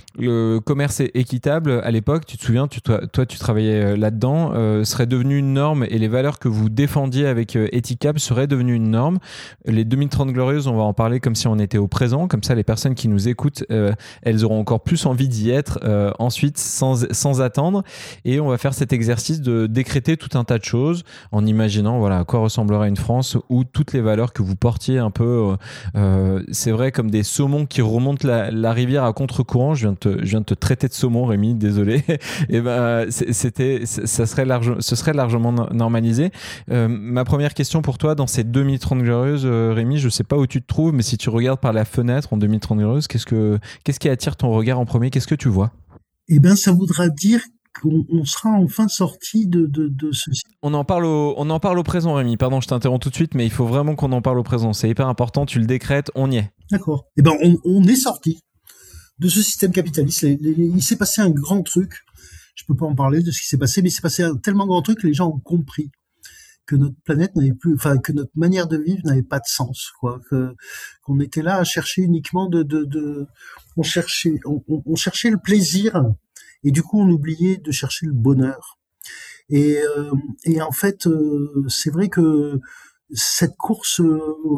le commerce équitable, à l'époque, tu te souviens, tu, toi, toi tu travaillais là-dedans, euh, serait devenu une norme, et les valeurs que vous défendiez avec euh, Ethicab seraient devenues une norme. Les deux mille trente glorieuses, on va en parler comme si on était au présent, comme ça les personnes qui nous écoutent, euh, elles auront encore plus envie d'y être euh, ensuite, sans, sans attendre, et on va faire cet exercice de décréter tout un tas de choses en imaginant voilà, à quoi ressemblera une France où toutes les valeurs que vous portiez un peu, euh, c'est vrai, comme des saumons qui remontent la, la rivière à contre-courant. Je viens de te, je viens de te traiter de saumon, Rémi, désolé. Et ben, c'était, ça serait large, ce serait largement normalisé. Euh, ma première question pour toi, dans ces deux mille trente glorieuses, euh, Rémi, je sais pas où tu te trouves, mais si tu regardes par la fenêtre en deux mille trente glorieuses, qu'est-ce que, qu'est-ce qui attire ton regard en premier? Qu'est-ce que tu vois? Eh ben, ça voudra dire qu'on on sera enfin sorti de, de, de ce... On en parle au, on en parle au présent, Rémi. Pardon, je t'interromps tout de suite, mais il faut vraiment qu'on en parle au présent. C'est hyper important, tu le décrètes, on y est. D'accord. Eh ben, on, on est sorti de ce système capitaliste. Les, les, il s'est passé un grand truc. Je peux pas en parler de ce qui s'est passé, mais il s'est passé un tellement grand truc que les gens ont compris que notre planète n'avait plus, enfin, que notre manière de vivre n'avait pas de sens, quoi. Que, qu'on était là à chercher uniquement de, de, de, on cherchait, on, on cherchait le plaisir. Et du coup, on oubliait de chercher le bonheur. Et, euh, et en fait, euh, c'est vrai que cette course euh,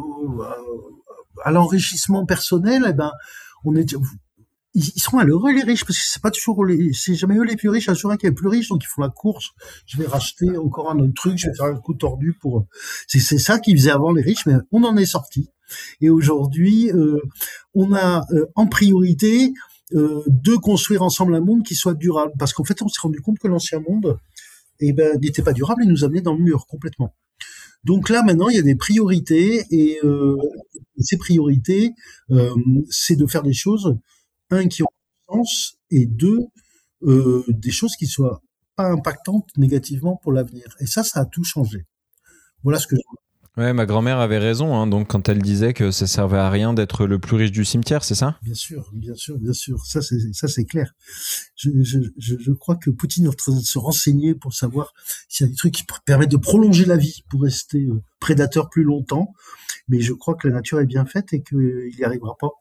à l'enrichissement personnel, eh ben, on est, ils sont malheureux les riches parce que c'est pas toujours les, c'est jamais eux les plus riches, il y a toujours un qui est plus riche, donc ils font la course. Je vais racheter encore un autre truc, je vais faire un coup tordu pour. C'est, c'est ça qu'ils faisaient avant les riches, mais on en est sorti. Et aujourd'hui, euh, on a euh, en priorité Euh, de construire ensemble un monde qui soit durable. Parce qu'en fait, on s'est rendu compte que l'ancien monde eh ben, n'était pas durable et nous amenait dans le mur complètement. Donc là, maintenant, il y a des priorités et euh, ces priorités, euh, c'est de faire des choses, un, qui ont sens et deux, euh, des choses qui soient pas impactantes négativement pour l'avenir. Et ça, ça a tout changé. Voilà ce que je... Ouais, ma grand-mère avait raison, hein, donc quand elle disait que ça servait à rien d'être le plus riche du cimetière, c'est ça? Bien sûr, bien sûr, bien sûr. Ça, c'est ça, c'est clair. Je, je, je, je crois que Poutine est en train de se renseigner pour savoir s'il y a des trucs qui permettent de prolonger la vie pour rester euh, prédateur plus longtemps. Mais je crois que la nature est bien faite et qu'il n'y arrivera pas.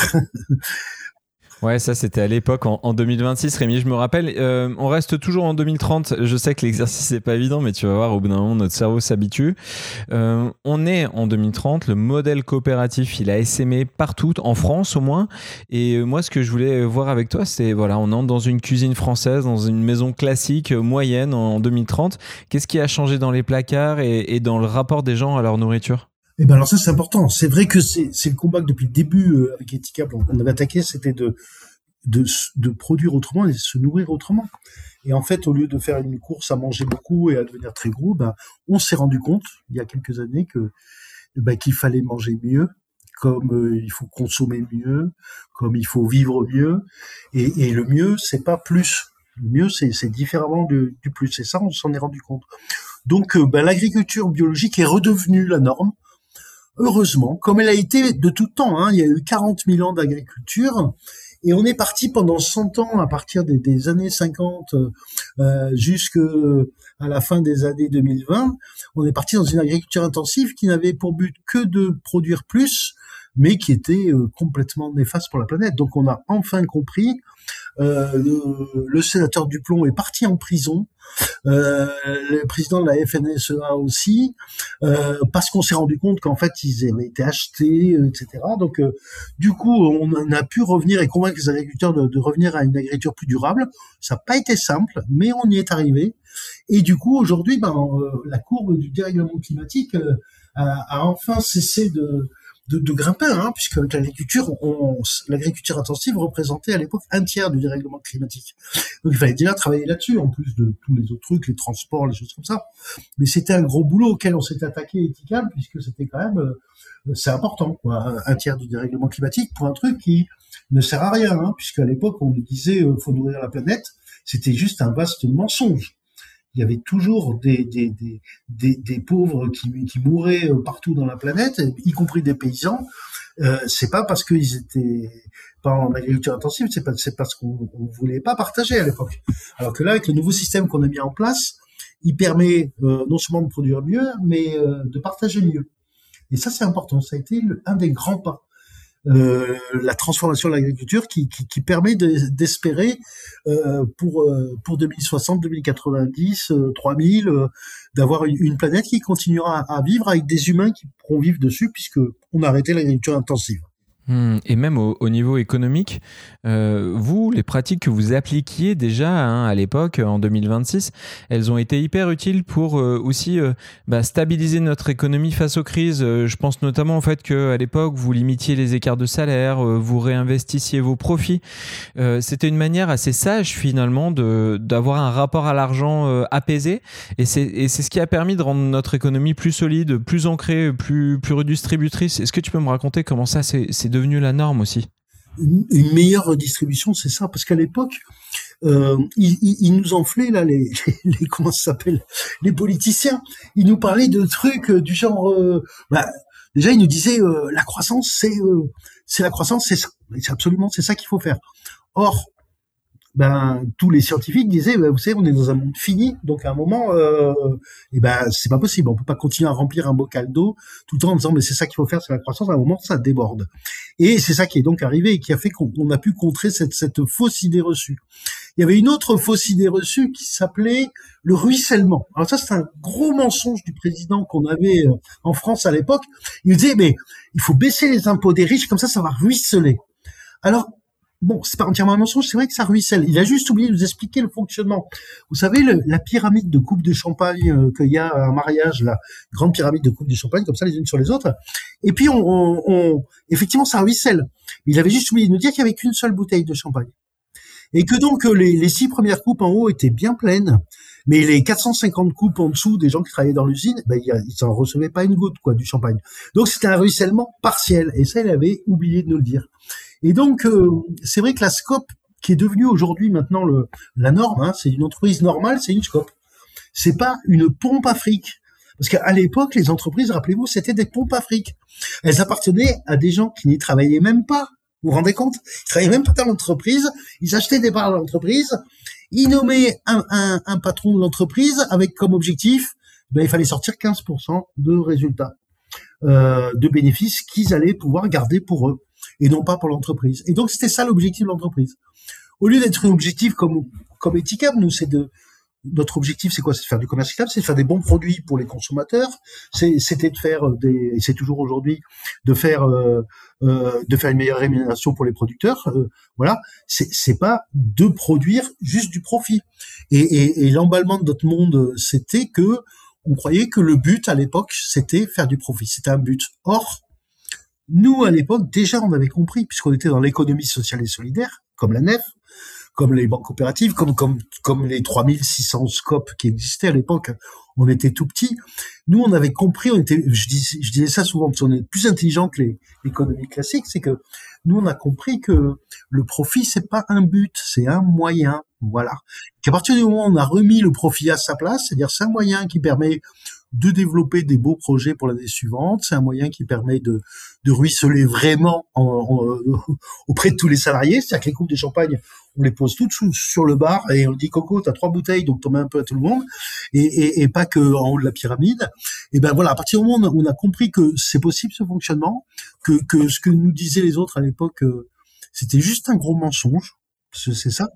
Ouais, ça c'était à l'époque en, en deux mille vingt-six, Rémi, je me rappelle. Euh, on reste toujours en deux mille trente. Je sais que l'exercice n'est pas évident, mais tu vas voir, au bout d'un moment, notre cerveau s'habitue. Euh, on est en deux mille trente. Le modèle coopératif, il a essaimé partout, en France au moins. Et moi, ce que je voulais voir avec toi, c'est voilà, on entre dans une cuisine française, dans une maison classique moyenne en deux mille trente. Qu'est-ce qui a changé dans les placards et, et dans le rapport des gens à leur nourriture? Eh ben alors ça c'est important. C'est vrai que c'est c'est le combat que depuis le début euh, avec Etikap on, on avait attaqué, c'était de de de produire autrement et de se nourrir autrement. Et en fait, au lieu de faire une course à manger beaucoup et à devenir très gros, ben on s'est rendu compte il y a quelques années que ben qu'il fallait manger mieux, comme euh, il faut consommer mieux, comme il faut vivre mieux. Et, et le mieux c'est pas plus. Le mieux c'est c'est différemment du, du plus. Et ça on s'en est rendu compte. Donc euh, ben l'agriculture biologique est redevenue la norme. Heureusement, comme elle a été de tout temps, hein, il y a eu quarante mille ans d'agriculture, et on est parti pendant cent ans, à partir des, des années cinquante euh, jusqu'à la fin des années deux mille vingt, on est parti dans une agriculture intensive qui n'avait pour but que de produire plus, mais qui était euh, complètement néfaste pour la planète. Donc on a enfin compris, euh, le, le sénateur Duplon est parti en prison, Euh, le président de la F N S E A aussi, euh, parce qu'on s'est rendu compte qu'en fait ils avaient été achetés, euh, et cetera. Donc euh, du coup on a pu revenir et convaincre les agriculteurs de, de revenir à une agriculture plus durable. Ça n'a pas été simple, mais on y est arrivé. Et du coup aujourd'hui, ben, euh, la courbe du dérèglement climatique euh, a, a enfin cessé de De, de grimper, hein, puisque avec l'agriculture, on, l'agriculture intensive représentait à l'époque un tiers du dérèglement climatique. Donc il fallait déjà travailler là-dessus, en plus de tous les autres trucs, les transports, les choses comme ça. Mais c'était un gros boulot auquel on s'est attaqué éthiquement, puisque c'était quand même, euh, c'est important, quoi, un tiers du dérèglement climatique pour un truc qui ne sert à rien, hein, puisqu'à l'époque on nous disait euh, faut nourrir la planète, c'était juste un vaste mensonge. Il y avait toujours des, des, des, des, des pauvres qui, qui mouraient partout dans la planète, y compris des paysans. Euh, c'est pas parce qu'ils étaient pas en agriculture intensive, c'est pas, c'est parce qu'on on voulait pas partager à l'époque. Alors que là, avec le nouveau système qu'on a mis en place, il permet euh, non seulement de produire mieux, mais euh, de partager mieux. Et ça, c'est important. Ça a été le, un des grands pas. Euh, la transformation de l'agriculture qui, qui, qui permet de, d'espérer euh, pour euh, pour deux mille soixante, deux mille quatre-vingt-dix, euh, trois mille, euh, d'avoir une, une planète qui continuera à, à vivre avec des humains qui pourront vivre dessus puisque on a arrêté l'agriculture intensive. Mmh, et même au, au niveau économique, euh, vous, les pratiques que vous appliquiez déjà hein, à l'époque, en deux mille vingt-six, elles ont été hyper utiles pour euh, aussi euh, bah, stabiliser notre économie face aux crises. Euh, je pense notamment au fait qu'à l'époque, vous limitiez les écarts de salaire, euh, vous réinvestissiez vos profits. Euh, c'était une manière assez sage finalement de, d'avoir un rapport à l'argent euh, apaisé. Et c'est, et c'est ce qui a permis de rendre notre économie plus solide, plus ancrée, plus, plus redistributrice. Est-ce que tu peux me raconter comment ça c'est, c'est devenu la norme aussi? Une, une meilleure redistribution, c'est ça, parce qu'à l'époque, euh, ils, ils, ils nous enflaient là, les, les, les comment ça s'appelle, les politiciens. Ils nous parlaient de trucs euh, du genre, euh, bah, déjà ils nous disaient euh, la croissance, c'est, euh, c'est la croissance, c'est ça, c'est absolument, c'est ça qu'il faut faire. Or, ben tous les scientifiques disaient, ben, vous savez, on est dans un monde fini, donc à un moment, euh, et ben c'est pas possible, on peut pas continuer à remplir un bocal d'eau tout le temps en disant mais c'est ça qu'il faut faire, c'est la croissance. À un moment ça déborde, et c'est ça qui est donc arrivé et qui a fait qu'on on a pu contrer cette, cette fausse idée reçue. Il y avait une autre fausse idée reçue qui s'appelait le ruissellement. Alors ça c'est un gros mensonge du président qu'on avait en France à l'époque. Il disait mais il faut baisser les impôts des riches, comme ça ça va ruisseler. Alors bon, c'est pas entièrement un mensonge, c'est vrai que ça ruisselle. Il a juste oublié de nous expliquer le fonctionnement. Vous savez, le, la pyramide de coupes de champagne euh, qu'il y a à un mariage, la grande pyramide de coupes de champagne, comme ça, les unes sur les autres. Et puis, on, on, on effectivement, ça ruisselle. Il avait juste oublié de nous dire qu'il y avait qu'une seule bouteille de champagne. Et que donc, les, les six premières coupes en haut étaient bien pleines, mais les quatre cent cinquante coupes en dessous des gens qui travaillaient dans l'usine, ben, ils n'en recevaient pas une goutte, quoi, du champagne. Donc, c'était un ruissellement partiel. Et ça, il avait oublié de nous le dire. Et donc, euh, c'est vrai que la scope, qui est devenue aujourd'hui maintenant le, la norme, hein, c'est une entreprise normale, c'est une scope. C'est pas une pompe à fric. Parce qu'à l'époque, les entreprises, rappelez-vous, c'était des pompes à fric. Elles appartenaient à des gens qui n'y travaillaient même pas. Vous vous rendez compte? Ils travaillaient même pas dans l'entreprise. Ils achetaient des parts de l'entreprise. Ils nommaient un, un, un patron de l'entreprise avec comme objectif, ben, il fallait sortir quinze pour cent de résultats, euh, de bénéfices qu'ils allaient pouvoir garder pour eux, et non pas pour l'entreprise. Et donc, c'était ça l'objectif de l'entreprise. Au lieu d'être un objectif comme, comme Etikab, nous, c'est de, notre objectif, c'est quoi? C'est de faire du commerce équitable, c'est de faire des bons produits pour les consommateurs, c'est, c'était de faire des, et c'est toujours aujourd'hui, de faire, euh, euh, de faire une meilleure rémunération pour les producteurs, euh, voilà. C'est, c'est pas de produire juste du profit. Et, et, et l'emballement de notre monde, c'était que, on croyait que le but, à l'époque, c'était faire du profit. C'était un but. Or, nous, à l'époque, déjà, on avait compris, puisqu'on était dans l'économie sociale et solidaire, comme la N E F, comme les banques coopératives, comme, comme, comme les trois mille six cents scopes qui existaient à l'époque. On était tout petits. Nous, on avait compris, on était, je dis, je disais ça souvent, parce qu'on est plus intelligent que les, l'économie classique, c'est que nous, on a compris que le profit, c'est pas un but, c'est un moyen. Voilà. Qu'à partir du moment où on a remis le profit à sa place, c'est-à-dire c'est un moyen qui permet de développer des beaux projets pour l'année suivante, c'est un moyen qui permet de, de ruisseler vraiment en, en, auprès de tous les salariés, c'est-à-dire que les coupes de champagne, on les pose toutes sous, sur le bar et on dit Coco, t'as trois bouteilles, donc t'en mets un peu à tout le monde, et, et, et pas que en haut de la pyramide. Et ben voilà, à partir du moment où on a, on a compris que c'est possible ce fonctionnement, que, que ce que nous disaient les autres à l'époque, euh, c'était juste un gros mensonge, c'est, c'est ça.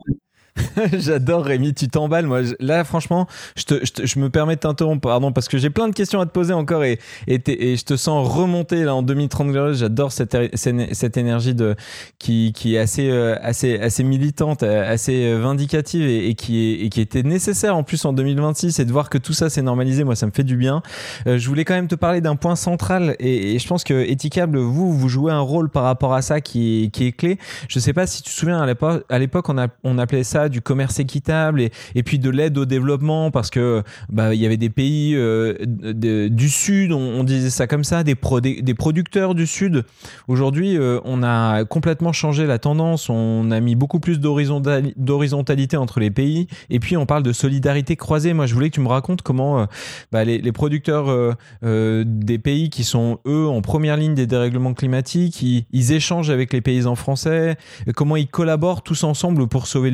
J'adore Rémi, tu t'emballes. Moi, là, franchement, je, te, je, te, je me permets de t'interrompre, pardon, parce que j'ai plein de questions à te poser encore et, et, et je te sens remonter là en deux mille trente glorieuse. J'adore cette, cette énergie de, qui, qui est assez, assez, assez militante, assez vindicative et, et, qui est, et qui était nécessaire en plus en deux mille vingt-six. Et de voir que tout ça s'est normalisé, moi, ça me fait du bien. Euh, je voulais quand même te parler d'un point central et, et je pense que Etikab, vous, vous jouez un rôle par rapport à ça qui est, qui est clé. Je sais pas si tu te souviens, à l'époque, à l'époque on, a, on appelait ça du commerce équitable et, et puis de l'aide au développement parce que bah, il y avait des pays euh, de, du Sud, on, on disait ça comme ça, des, pro, des, des producteurs du Sud. Aujourd'hui, euh, on a complètement changé la tendance, on a mis beaucoup plus d'horizontal, d'horizontalité entre les pays et puis on parle de solidarité croisée. Moi, je voulais que tu me racontes comment euh, bah, les, les producteurs euh, euh, des pays qui sont, eux, en première ligne des dérèglements climatiques, ils, ils échangent avec les paysans français, comment ils collaborent tous ensemble pour sauver le vivant. Et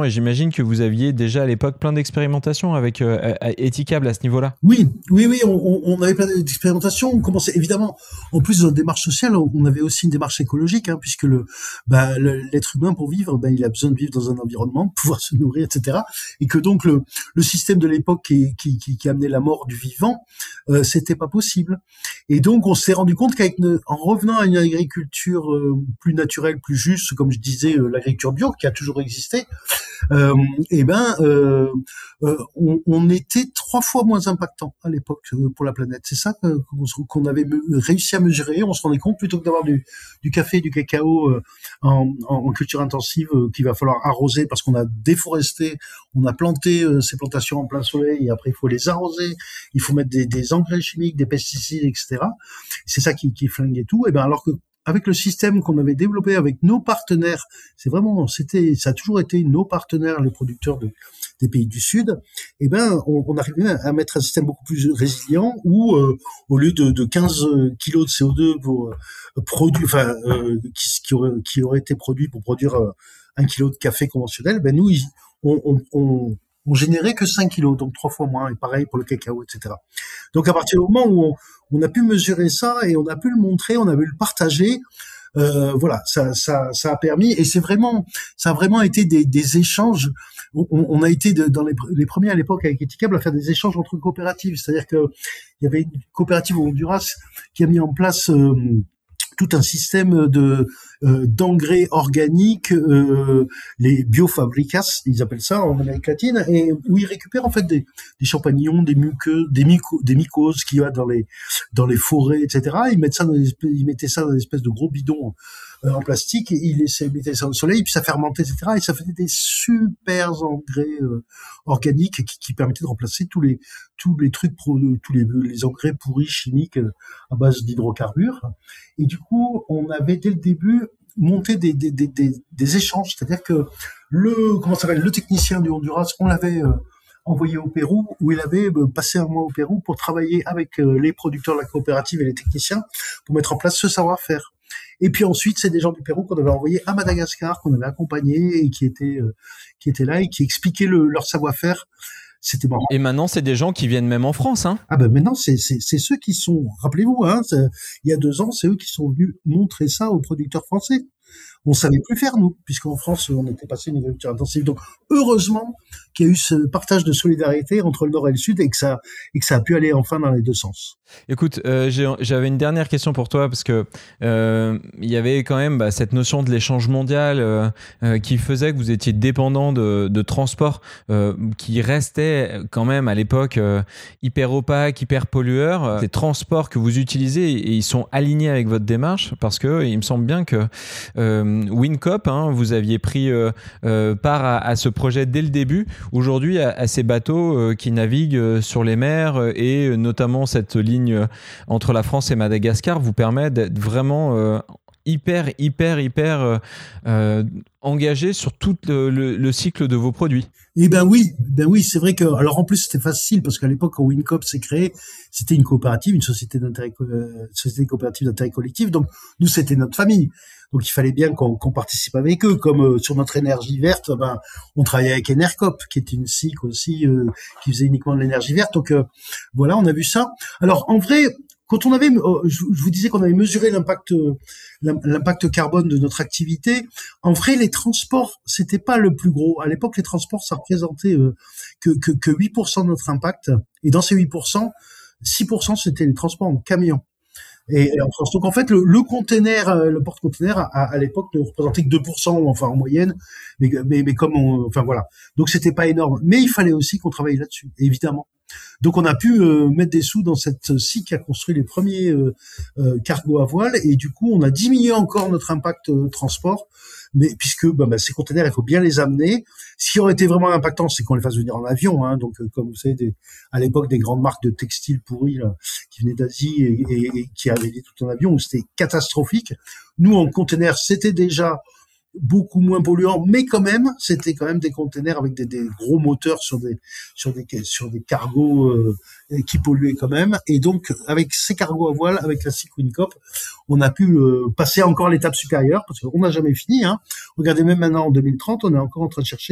et j'imagine que vous aviez déjà à l'époque plein d'expérimentations avec euh, Ethicable à ce niveau-là. Oui, oui, oui, on, on avait plein d'expérimentations. On commençait évidemment, en plus de notre démarche sociale, on avait aussi une démarche écologique, hein, puisque le, bah, le, l'être humain pour vivre, bah, il a besoin de vivre dans un environnement, de pouvoir se nourrir, et cetera. Et que donc le, le système de l'époque qui, qui, qui, qui amenait la mort du vivant, euh, c'était pas possible. Et donc on s'est rendu compte qu'avec en revenant à une agriculture euh, plus naturelle, plus juste, comme je disais, euh, l'agriculture bio qui a toujours existé, euh, et ben euh, euh, on, on était trois fois moins impactant à l'époque euh, pour la planète. C'est ça que, qu'on avait réussi à mesurer. On se rendait compte, plutôt que d'avoir du, du café et du cacao euh, en, en culture intensive euh, qu'il va falloir arroser parce qu'on a déforesté, on a planté euh, ces plantations en plein soleil et après il faut les arroser, il faut mettre des, des engrais chimiques, des pesticides, et cetera. C'est ça qui, qui flinguait tout. Et ben alors que avec le système qu'on avait développé avec nos partenaires, c'est vraiment, c'était, ça a toujours été nos partenaires, les producteurs de, des pays du Sud, et ben, on, on arrivait à mettre un système beaucoup plus résilient où, euh, au lieu de, de quinze kilos de C O deux pour euh, produire, enfin, euh, qui, qui, aurait, qui aurait été produit pour produire euh, un kilo de café conventionnel, ben nous, on, on, on on générait que cinq kilos, donc trois fois moins, et pareil pour le cacao, et cetera. Donc à partir du moment où on, on a pu mesurer ça et on a pu le montrer, on a pu le partager, euh, voilà, ça, ça, ça a permis, et c'est vraiment, ça a vraiment été des, des échanges. On, on a été de, dans les, les premiers à l'époque avec Ethicable à faire des échanges entre coopératives, c'est-à-dire que il y avait une coopérative au Honduras qui a mis en place euh, tout un système de euh, d'engrais organiques, euh, les biofabricas, ils appellent ça en Amérique latine, et où ils récupèrent en fait des, des champignons, des muqueuses, des, myco, des mycoses qu'il y a dans les dans les forêts, et cetera. Ils mettent ça dans des espèces, ils mettaient ça dans des espèces de gros bidons euh, en plastique, et ils laissaient mettaient ça au soleil, puis ça fermentait, et cetera. Et ça faisait des super engrais euh, organiques qui, qui permettaient de remplacer tous les tous les trucs, pro, tous les, les engrais pourris chimiques euh, à base d'hydrocarbures. Et du coup, on avait dès le début monté des, des, des, des, des échanges, c'est-à-dire que le, comment ça s'appelle, le technicien du Honduras, on l'avait euh, envoyé au Pérou, où il avait euh, passé un mois au Pérou pour travailler avec euh, les producteurs de la coopérative et les techniciens pour mettre en place ce savoir-faire. Et puis ensuite, c'est des gens du Pérou qu'on avait envoyés à Madagascar, qu'on avait accompagnés et qui étaient, euh, qui étaient là et qui expliquaient le, leur savoir-faire. C'était marrant. Et maintenant, c'est des gens qui viennent même en France, hein. Ah ben maintenant, c'est c'est c'est ceux qui sont. Rappelez-vous, hein, il y a deux ans, c'est eux qui sont venus montrer ça aux producteurs français. On savait plus faire, nous, puisqu'en France, on était passé une agriculture intensive. Donc, heureusement qu'il y a eu ce partage de solidarité entre le Nord et le Sud et que ça, et que ça a pu aller enfin dans les deux sens. Écoute, euh, j'ai, j'avais une dernière question pour toi parce que euh, il y avait quand même bah, cette notion de l'échange mondial euh, euh, qui faisait que vous étiez dépendant de, de transports euh, qui restaient quand même à l'époque euh, hyper opaques, hyper pollueurs. Ces transports que vous utilisez, et ils sont alignés avec votre démarche parce que il me semble bien que euh, WinCop, hein, vous aviez pris euh, euh, part à, à ce projet dès le début. Aujourd'hui, à, à ces bateaux euh, qui naviguent sur les mers et notamment cette ligne entre la France et Madagascar vous permet d'être vraiment euh, hyper, hyper, hyper euh, euh, engagé sur tout le, le, le cycle de vos produits. Eh ben oui, ben oui, c'est vrai que, alors en plus c'était facile parce qu'à l'époque quand WinCop s'est créé, c'était une coopérative, une société d'intérêt, euh, société coopérative d'intérêt collectif, donc nous c'était notre famille. Donc il fallait bien qu'on, qu'on participe avec eux, comme euh, sur notre énergie verte, ben on travaillait avec Enercop, qui est une S I C aussi, euh, qui faisait uniquement de l'énergie verte. Donc euh, voilà, on a vu ça. Alors en vrai, quand on avait, euh, je, je vous disais qu'on avait mesuré l'impact, euh, l'impact carbone de notre activité. En vrai, les transports, c'était pas le plus gros. À l'époque, les transports, ça représentait euh, que, que que huit pour cent de notre impact. Et dans ces huit pour cent, six pour cent c'était les transports en camion. Et, et en France. Donc en fait, le, le container, le porte-container à, à l'époque ne représentait que deux pour cent, enfin en moyenne, mais, mais, mais comme on, enfin voilà. Donc c'était pas énorme, mais il fallait aussi qu'on travaille là-dessus, évidemment. Donc on a pu euh, mettre des sous dans cette S I C qui a construit les premiers euh, euh, cargos à voile, et du coup on a diminué encore notre impact euh, transport. Mais puisque bah, bah, ces containers, il faut bien les amener. Ce qui aurait été vraiment impactant, c'est qu'on les fasse venir en avion. Hein, donc, euh, comme vous savez, des, à l'époque, des grandes marques de textiles pourris là, qui venaient d'Asie et, et, et qui arrivaient tout en avion, où c'était catastrophique. Nous, en container, c'était déjà beaucoup moins polluant, mais quand même, c'était quand même des containers avec des, des gros moteurs sur des sur des sur des cargos euh, qui polluaient quand même. Et donc, avec ces cargos à voile, avec la S I C WinCop, on a pu euh, passer encore l'étape supérieure parce qu'on n'a jamais fini. Hein. Regardez, même maintenant en deux mille trente, on est encore en train de chercher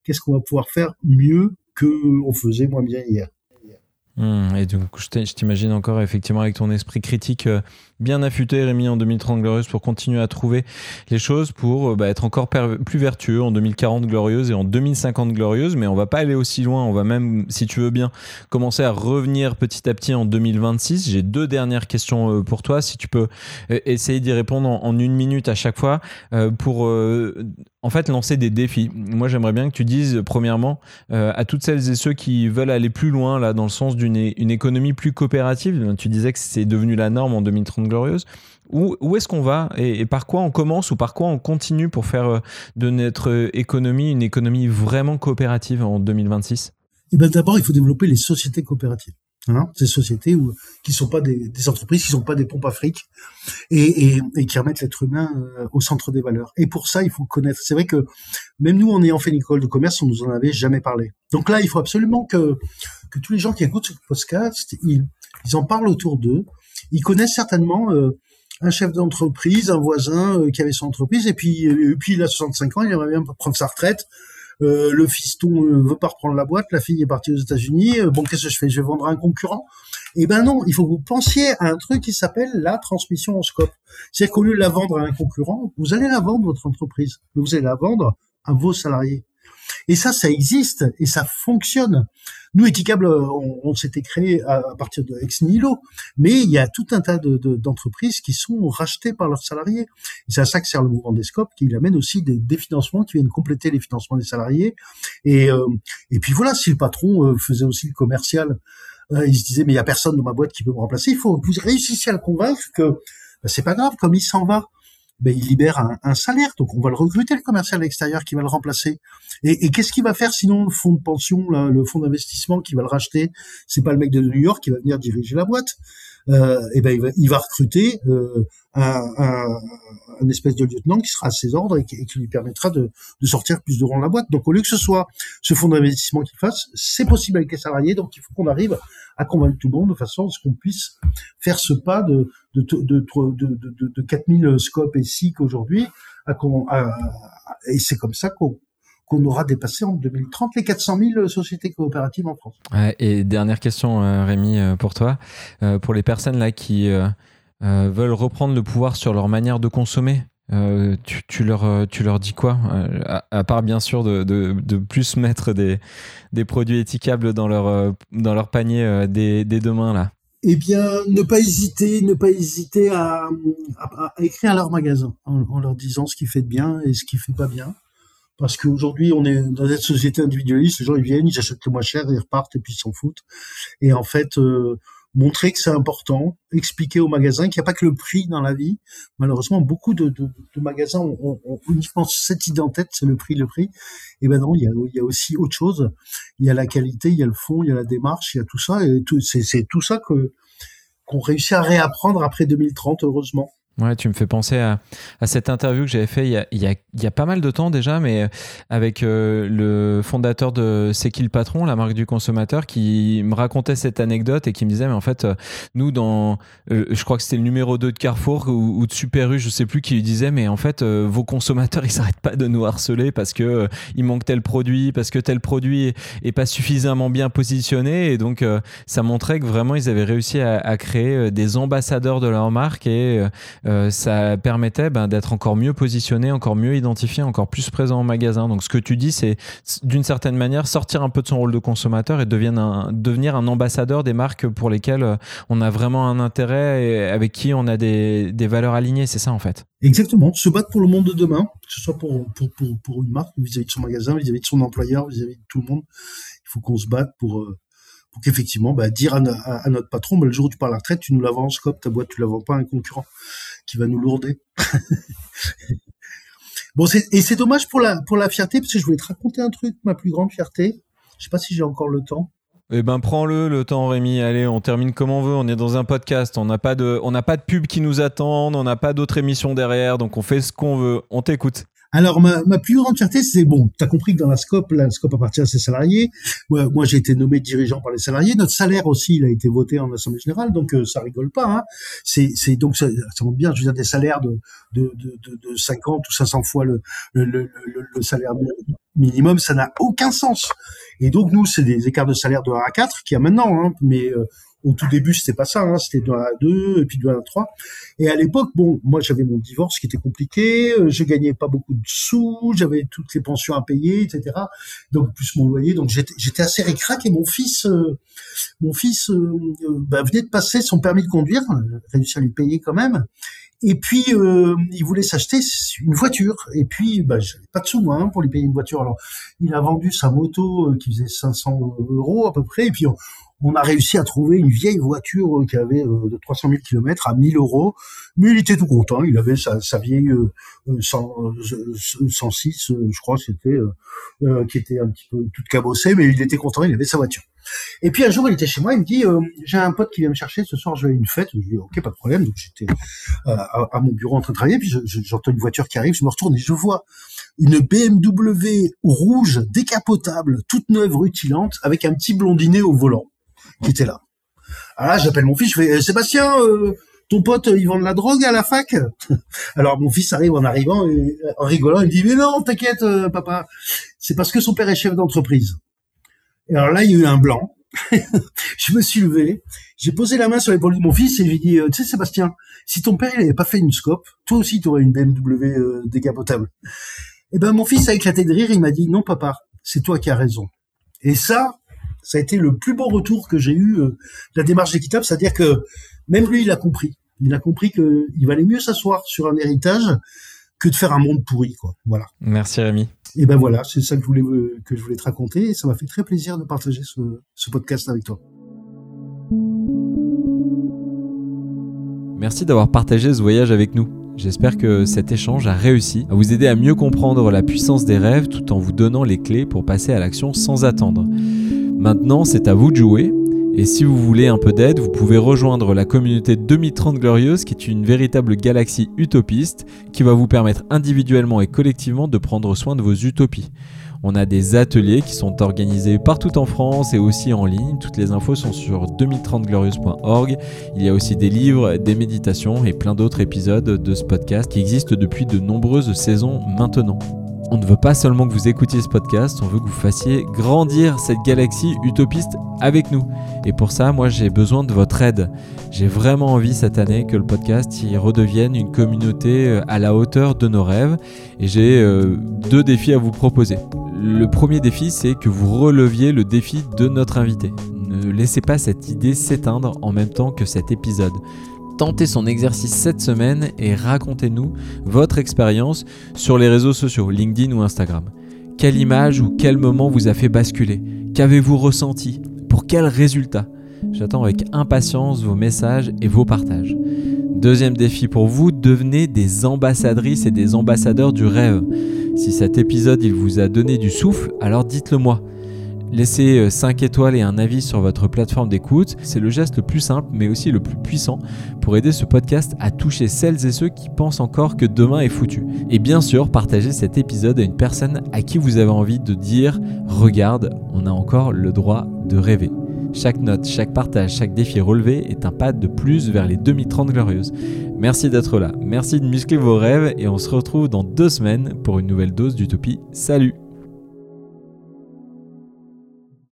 qu'est-ce qu'on va pouvoir faire mieux qu'on faisait moins bien hier. Mmh, et donc, je t'imagine encore effectivement avec ton esprit critique euh, bien affûté, Rémi, en deux mille trente Glorieuse, pour continuer à trouver les choses pour euh, bah, être encore per- plus vertueux en deux mille quarante Glorieuse et en deux mille cinquante Glorieuse. Mais on va pas aller aussi loin. On va même, si tu veux bien, commencer à revenir petit à petit en deux mille vingt-six. J'ai deux dernières questions euh, pour toi. Si tu peux euh, essayer d'y répondre en, en une minute à chaque fois euh, pour euh, en fait lancer des défis. Moi, j'aimerais bien que tu dises, premièrement, euh, à toutes celles et ceux qui veulent aller plus loin là, dans le sens d'une é- une économie plus coopérative. Tu disais que c'est devenu la norme en deux mille trente Glorieuse. Où, où est-ce qu'on va et, et par quoi on commence ou par quoi on continue pour faire de notre économie une économie vraiment coopérative en deux mille vingt-six? Eh ben, d'abord, il faut développer les sociétés coopératives. Hein, ces sociétés où, qui sont pas des, des entreprises, qui sont pas des pompes à fric et, et, et qui remettent l'être humain euh, au centre des valeurs. Et pour ça, il faut connaître. C'est vrai que même nous, en ayant fait une école de commerce, on nous en avait jamais parlé. Donc là, il faut absolument que, que tous les gens qui écoutent ce podcast, ils, ils en parlent autour d'eux. Ils connaissent certainement euh, un chef d'entreprise, un voisin euh, qui avait son entreprise, et puis, et puis il a soixante-cinq ans, il aimerait bien prendre sa retraite. Euh, le fiston euh, veut pas reprendre la boîte, la fille est partie aux États-Unis. Euh, bon, qu'est-ce que je fais? Je vais vendre à un concurrent? Eh ben non, il faut que vous pensiez à un truc qui s'appelle la transmission en scope. C'est-à-dire qu'au lieu de la vendre à un concurrent, vous allez la vendre votre entreprise, mais vous allez la vendre à vos salariés. Et ça, ça existe et ça fonctionne. Nous, Etikable, on, on s'était créé à, à partir de ex nihilo, mais il y a tout un tas de, de, d'entreprises qui sont rachetées par leurs salariés. Et c'est à ça que sert le mouvement des scopes, qui amène aussi des, des financements qui viennent compléter les financements des salariés. Et, euh, et puis voilà, si le patron euh, faisait aussi le commercial, euh, il se disait, mais il y a personne dans ma boîte qui peut me remplacer, il faut que vous réussissiez à le convaincre que ben, c'est pas grave, comme il s'en va, ben, il libère un, un salaire, donc on va le recruter, le commercial à l'extérieur qui va le remplacer. Et, et qu'est-ce qu'il va faire sinon le fonds de pension, là, le fonds d'investissement qui va le racheter? C'est pas le mec de New York qui va venir diriger la boîte. Euh, et ben il va, il va recruter euh, un, un, un espèce de lieutenant qui sera à ses ordres et qui, et qui lui permettra de, de sortir plus de rang de la boîte. Donc au lieu que ce soit ce fonds d'investissement qu'il fasse, c'est possible avec les salariés. Donc il faut qu'on arrive à convaincre tout le monde de façon à ce qu'on puisse faire ce pas de de de de, de, de, de quatre mille scopes et S I C aujourd'hui, à, à, à, et c'est comme ça qu'on qu'on aura dépassé en deux mille trente les quatre cent mille sociétés coopératives en France. Ouais, et dernière question, euh, Rémi, euh, pour toi. Euh, pour les personnes là qui euh, euh, veulent reprendre le pouvoir sur leur manière de consommer, euh, tu, tu, leur, tu leur dis quoi euh, à, à part bien sûr de, de, de plus mettre des, des produits étiquables dans leur, euh, dans leur panier euh, dès, dès demain là. Eh bien, ne pas hésiter, ne pas hésiter à, à, à écrire à leur magasin en, en leur disant ce qui fait de bien et ce qui fait pas bien. Parce qu'aujourd'hui, on est dans cette société individualiste, les gens, ils viennent, ils achètent le moins cher, ils repartent et puis ils s'en foutent. Et en fait, euh, montrer que c'est important, expliquer aux magasins qu'il n'y a pas que le prix dans la vie. Malheureusement, beaucoup de, de, de magasins ont, ont, ont uniquement cette idée en tête, c'est le prix, le prix. Et ben non, il y a, il y a aussi autre chose. Il y a la qualité, il y a le fond, il y a la démarche, il y a tout ça. Et tout, c'est, c'est tout ça que, qu'on réussit à réapprendre après deux mille trente, heureusement. Ouais, tu me fais penser à, à cette interview que j'avais fait il y a, il y a, il y a pas mal de temps déjà, mais avec euh, le fondateur de C'est qui le patron, la marque du consommateur, qui me racontait cette anecdote et qui me disait, mais en fait, euh, nous, dans, euh, je crois que c'était le numéro deux de Carrefour ou, ou de Super U, je sais plus, qui lui disait, mais en fait, euh, vos consommateurs, ils s'arrêtent pas de nous harceler parce que euh, il manque tel produit, parce que tel produit est, est pas suffisamment bien positionné. Et donc, euh, ça montrait que vraiment, ils avaient réussi à, à créer des ambassadeurs de leur marque et euh, Euh, ça permettait ben, d'être encore mieux positionné, encore mieux identifié, encore plus présent en magasin. Donc ce que tu dis, c'est d'une certaine manière sortir un peu de son rôle de consommateur et devenir un, devenir un ambassadeur des marques pour lesquelles on a vraiment un intérêt et avec qui on a des, des valeurs alignées. C'est ça en fait. Exactement, se battre pour le monde de demain, que ce soit pour, pour, pour, pour une marque vis-à-vis de son magasin, vis-à-vis de son employeur, vis-à-vis de tout le monde. Il faut qu'on se batte pour... Euh pour qu'effectivement, bah, dire à, à, à notre patron, bah, le jour où tu pars à la retraite, tu nous la vends en scope, ta boîte, tu la vends pas à un concurrent qui va nous lourder. Bon, c'est, et c'est dommage pour la, pour la fierté, parce que je voulais te raconter un truc, ma plus grande fierté. Je sais pas si j'ai encore le temps. Eh ben, prends-le, le temps, Rémi. Allez, on termine comme on veut. On est dans un podcast. On n'a pas de, on n'a pas de pub qui nous attendent. On n'a pas d'autres émissions derrière. Donc, on fait ce qu'on veut. On t'écoute. Alors, ma, ma plus grande fierté, c'est, bon, t'as compris que dans la SCOP, la SCOP appartient à ses salariés. Moi, moi, j'ai été nommé dirigeant par les salariés. Notre salaire aussi, il a été voté en Assemblée Générale, donc euh, ça rigole pas. Hein. C'est, c'est donc ça, ça montre bien, je veux dire, des salaires de de de de, de cinquante ou cinq cents fois le le, le, le, le salaire minimum, ça n'a aucun sens. Et donc, nous, c'est des écarts de salaire de un à quatre qu'il y a maintenant, hein, mais... Euh, au tout début, c'était pas ça, hein, c'était de un à deux, et puis de un à trois. Et à l'époque, bon, moi, j'avais mon divorce qui était compliqué, euh, je gagnais pas beaucoup de sous, j'avais toutes les pensions à payer, et cetera. Donc, plus mon loyer, donc j'étais, j'étais assez ric-rac, et mon fils, euh, mon fils, euh, euh, bah, venait de passer son permis de conduire, j'ai réussi à lui payer quand même. Et puis, euh, il voulait s'acheter une voiture. Et puis, bah, j'avais pas de sous, moi, hein, pour lui payer une voiture. Alors, il a vendu sa moto euh, qui faisait cinq cents euros à peu près, et puis on, on a réussi à trouver une vieille voiture qui avait euh, de trois cent mille kilomètres à mille euros, mais il était tout content. Il avait sa, sa vieille euh, cent, cent six, euh, je crois, c'était euh, euh, qui était un petit peu toute cabossée, mais il était content. Il avait sa voiture. Et puis un jour, il était chez moi. Il me dit euh, j'ai un pote qui vient me chercher ce soir. Je vais à une fête. Je lui dis ok, pas de problème. Donc j'étais euh, à, à mon bureau en train de travailler. Puis je, je, j'entends une voiture qui arrive. Je me retourne et je vois une B M W rouge décapotable, toute neuve, rutilante, avec un petit blondinet au volant qui était là. Alors là, j'appelle mon fils, je fais « Sébastien, euh, ton pote, il vend de la drogue à la fac ?» Alors mon fils arrive en arrivant, et, en rigolant, il me dit « Mais non, t'inquiète, euh, papa, c'est parce que son père est chef d'entreprise. » Et alors là, il y a eu un blanc. Je me suis levé, j'ai posé la main sur l'épaule de mon fils et j'ai dit « Tu sais, Sébastien, si ton père, il avait pas fait une SCOP, toi aussi, tu aurais une B M W euh, décapotable. » Et ben mon fils a éclaté de rire, il m'a dit « Non, papa, c'est toi qui as raison. » Et ça... ça a été le plus beau retour que j'ai eu euh, de la démarche d'équitable, c'est-à-dire que même lui, il a compris. Il a compris que il valait mieux s'asseoir sur un héritage que de faire un monde pourri, quoi. Voilà. Merci Rémi. Et ben voilà, c'est ça que je voulais euh, que je voulais te raconter, et ça m'a fait très plaisir de partager ce, ce podcast avec toi. Merci d'avoir partagé ce voyage avec nous. J'espère que cet échange a réussi à vous aider à mieux comprendre la puissance des rêves tout en vous donnant les clés pour passer à l'action sans attendre. Maintenant, c'est à vous de jouer. Et si vous voulez un peu d'aide, vous pouvez rejoindre la communauté deux mille trente Glorieuse, qui est une véritable galaxie utopiste qui va vous permettre individuellement et collectivement de prendre soin de vos utopies. On a des ateliers qui sont organisés partout en France et aussi en ligne. Toutes les infos sont sur deux mille trente glorieuse point org. Il y a aussi des livres, des méditations et plein d'autres épisodes de ce podcast qui existent depuis de nombreuses saisons maintenant. On ne veut pas seulement que vous écoutiez ce podcast, on veut que vous fassiez grandir cette galaxie utopiste avec nous. Et pour ça, moi, j'ai besoin de votre aide. J'ai vraiment envie cette année que le podcast y redevienne une communauté à la hauteur de nos rêves. Et j'ai euh, deux défis à vous proposer. Le premier défi, c'est que vous releviez le défi de notre invité. Ne laissez pas cette idée s'éteindre en même temps que cet épisode. Tentez son exercice cette semaine et racontez-nous votre expérience sur les réseaux sociaux, LinkedIn ou Instagram. Quelle image ou quel moment vous a fait basculer ? Qu'avez-vous ressenti ? Pour quel résultat ? J'attends avec impatience vos messages et vos partages. Deuxième défi pour vous, devenez des ambassadrices et des ambassadeurs du rêve. Si cet épisode il vous a donné du souffle, alors dites-le moi. Laissez cinq étoiles et un avis sur votre plateforme d'écoute. C'est le geste le plus simple, mais aussi le plus puissant pour aider ce podcast à toucher celles et ceux qui pensent encore que demain est foutu. Et bien sûr, partagez cet épisode à une personne à qui vous avez envie de dire « Regarde, on a encore le droit de rêver ». Chaque note, chaque partage, chaque défi relevé est un pas de plus vers les deux mille trente Glorieuses. Merci d'être là, merci de muscler vos rêves et on se retrouve dans deux semaines pour une nouvelle dose d'utopie. Salut!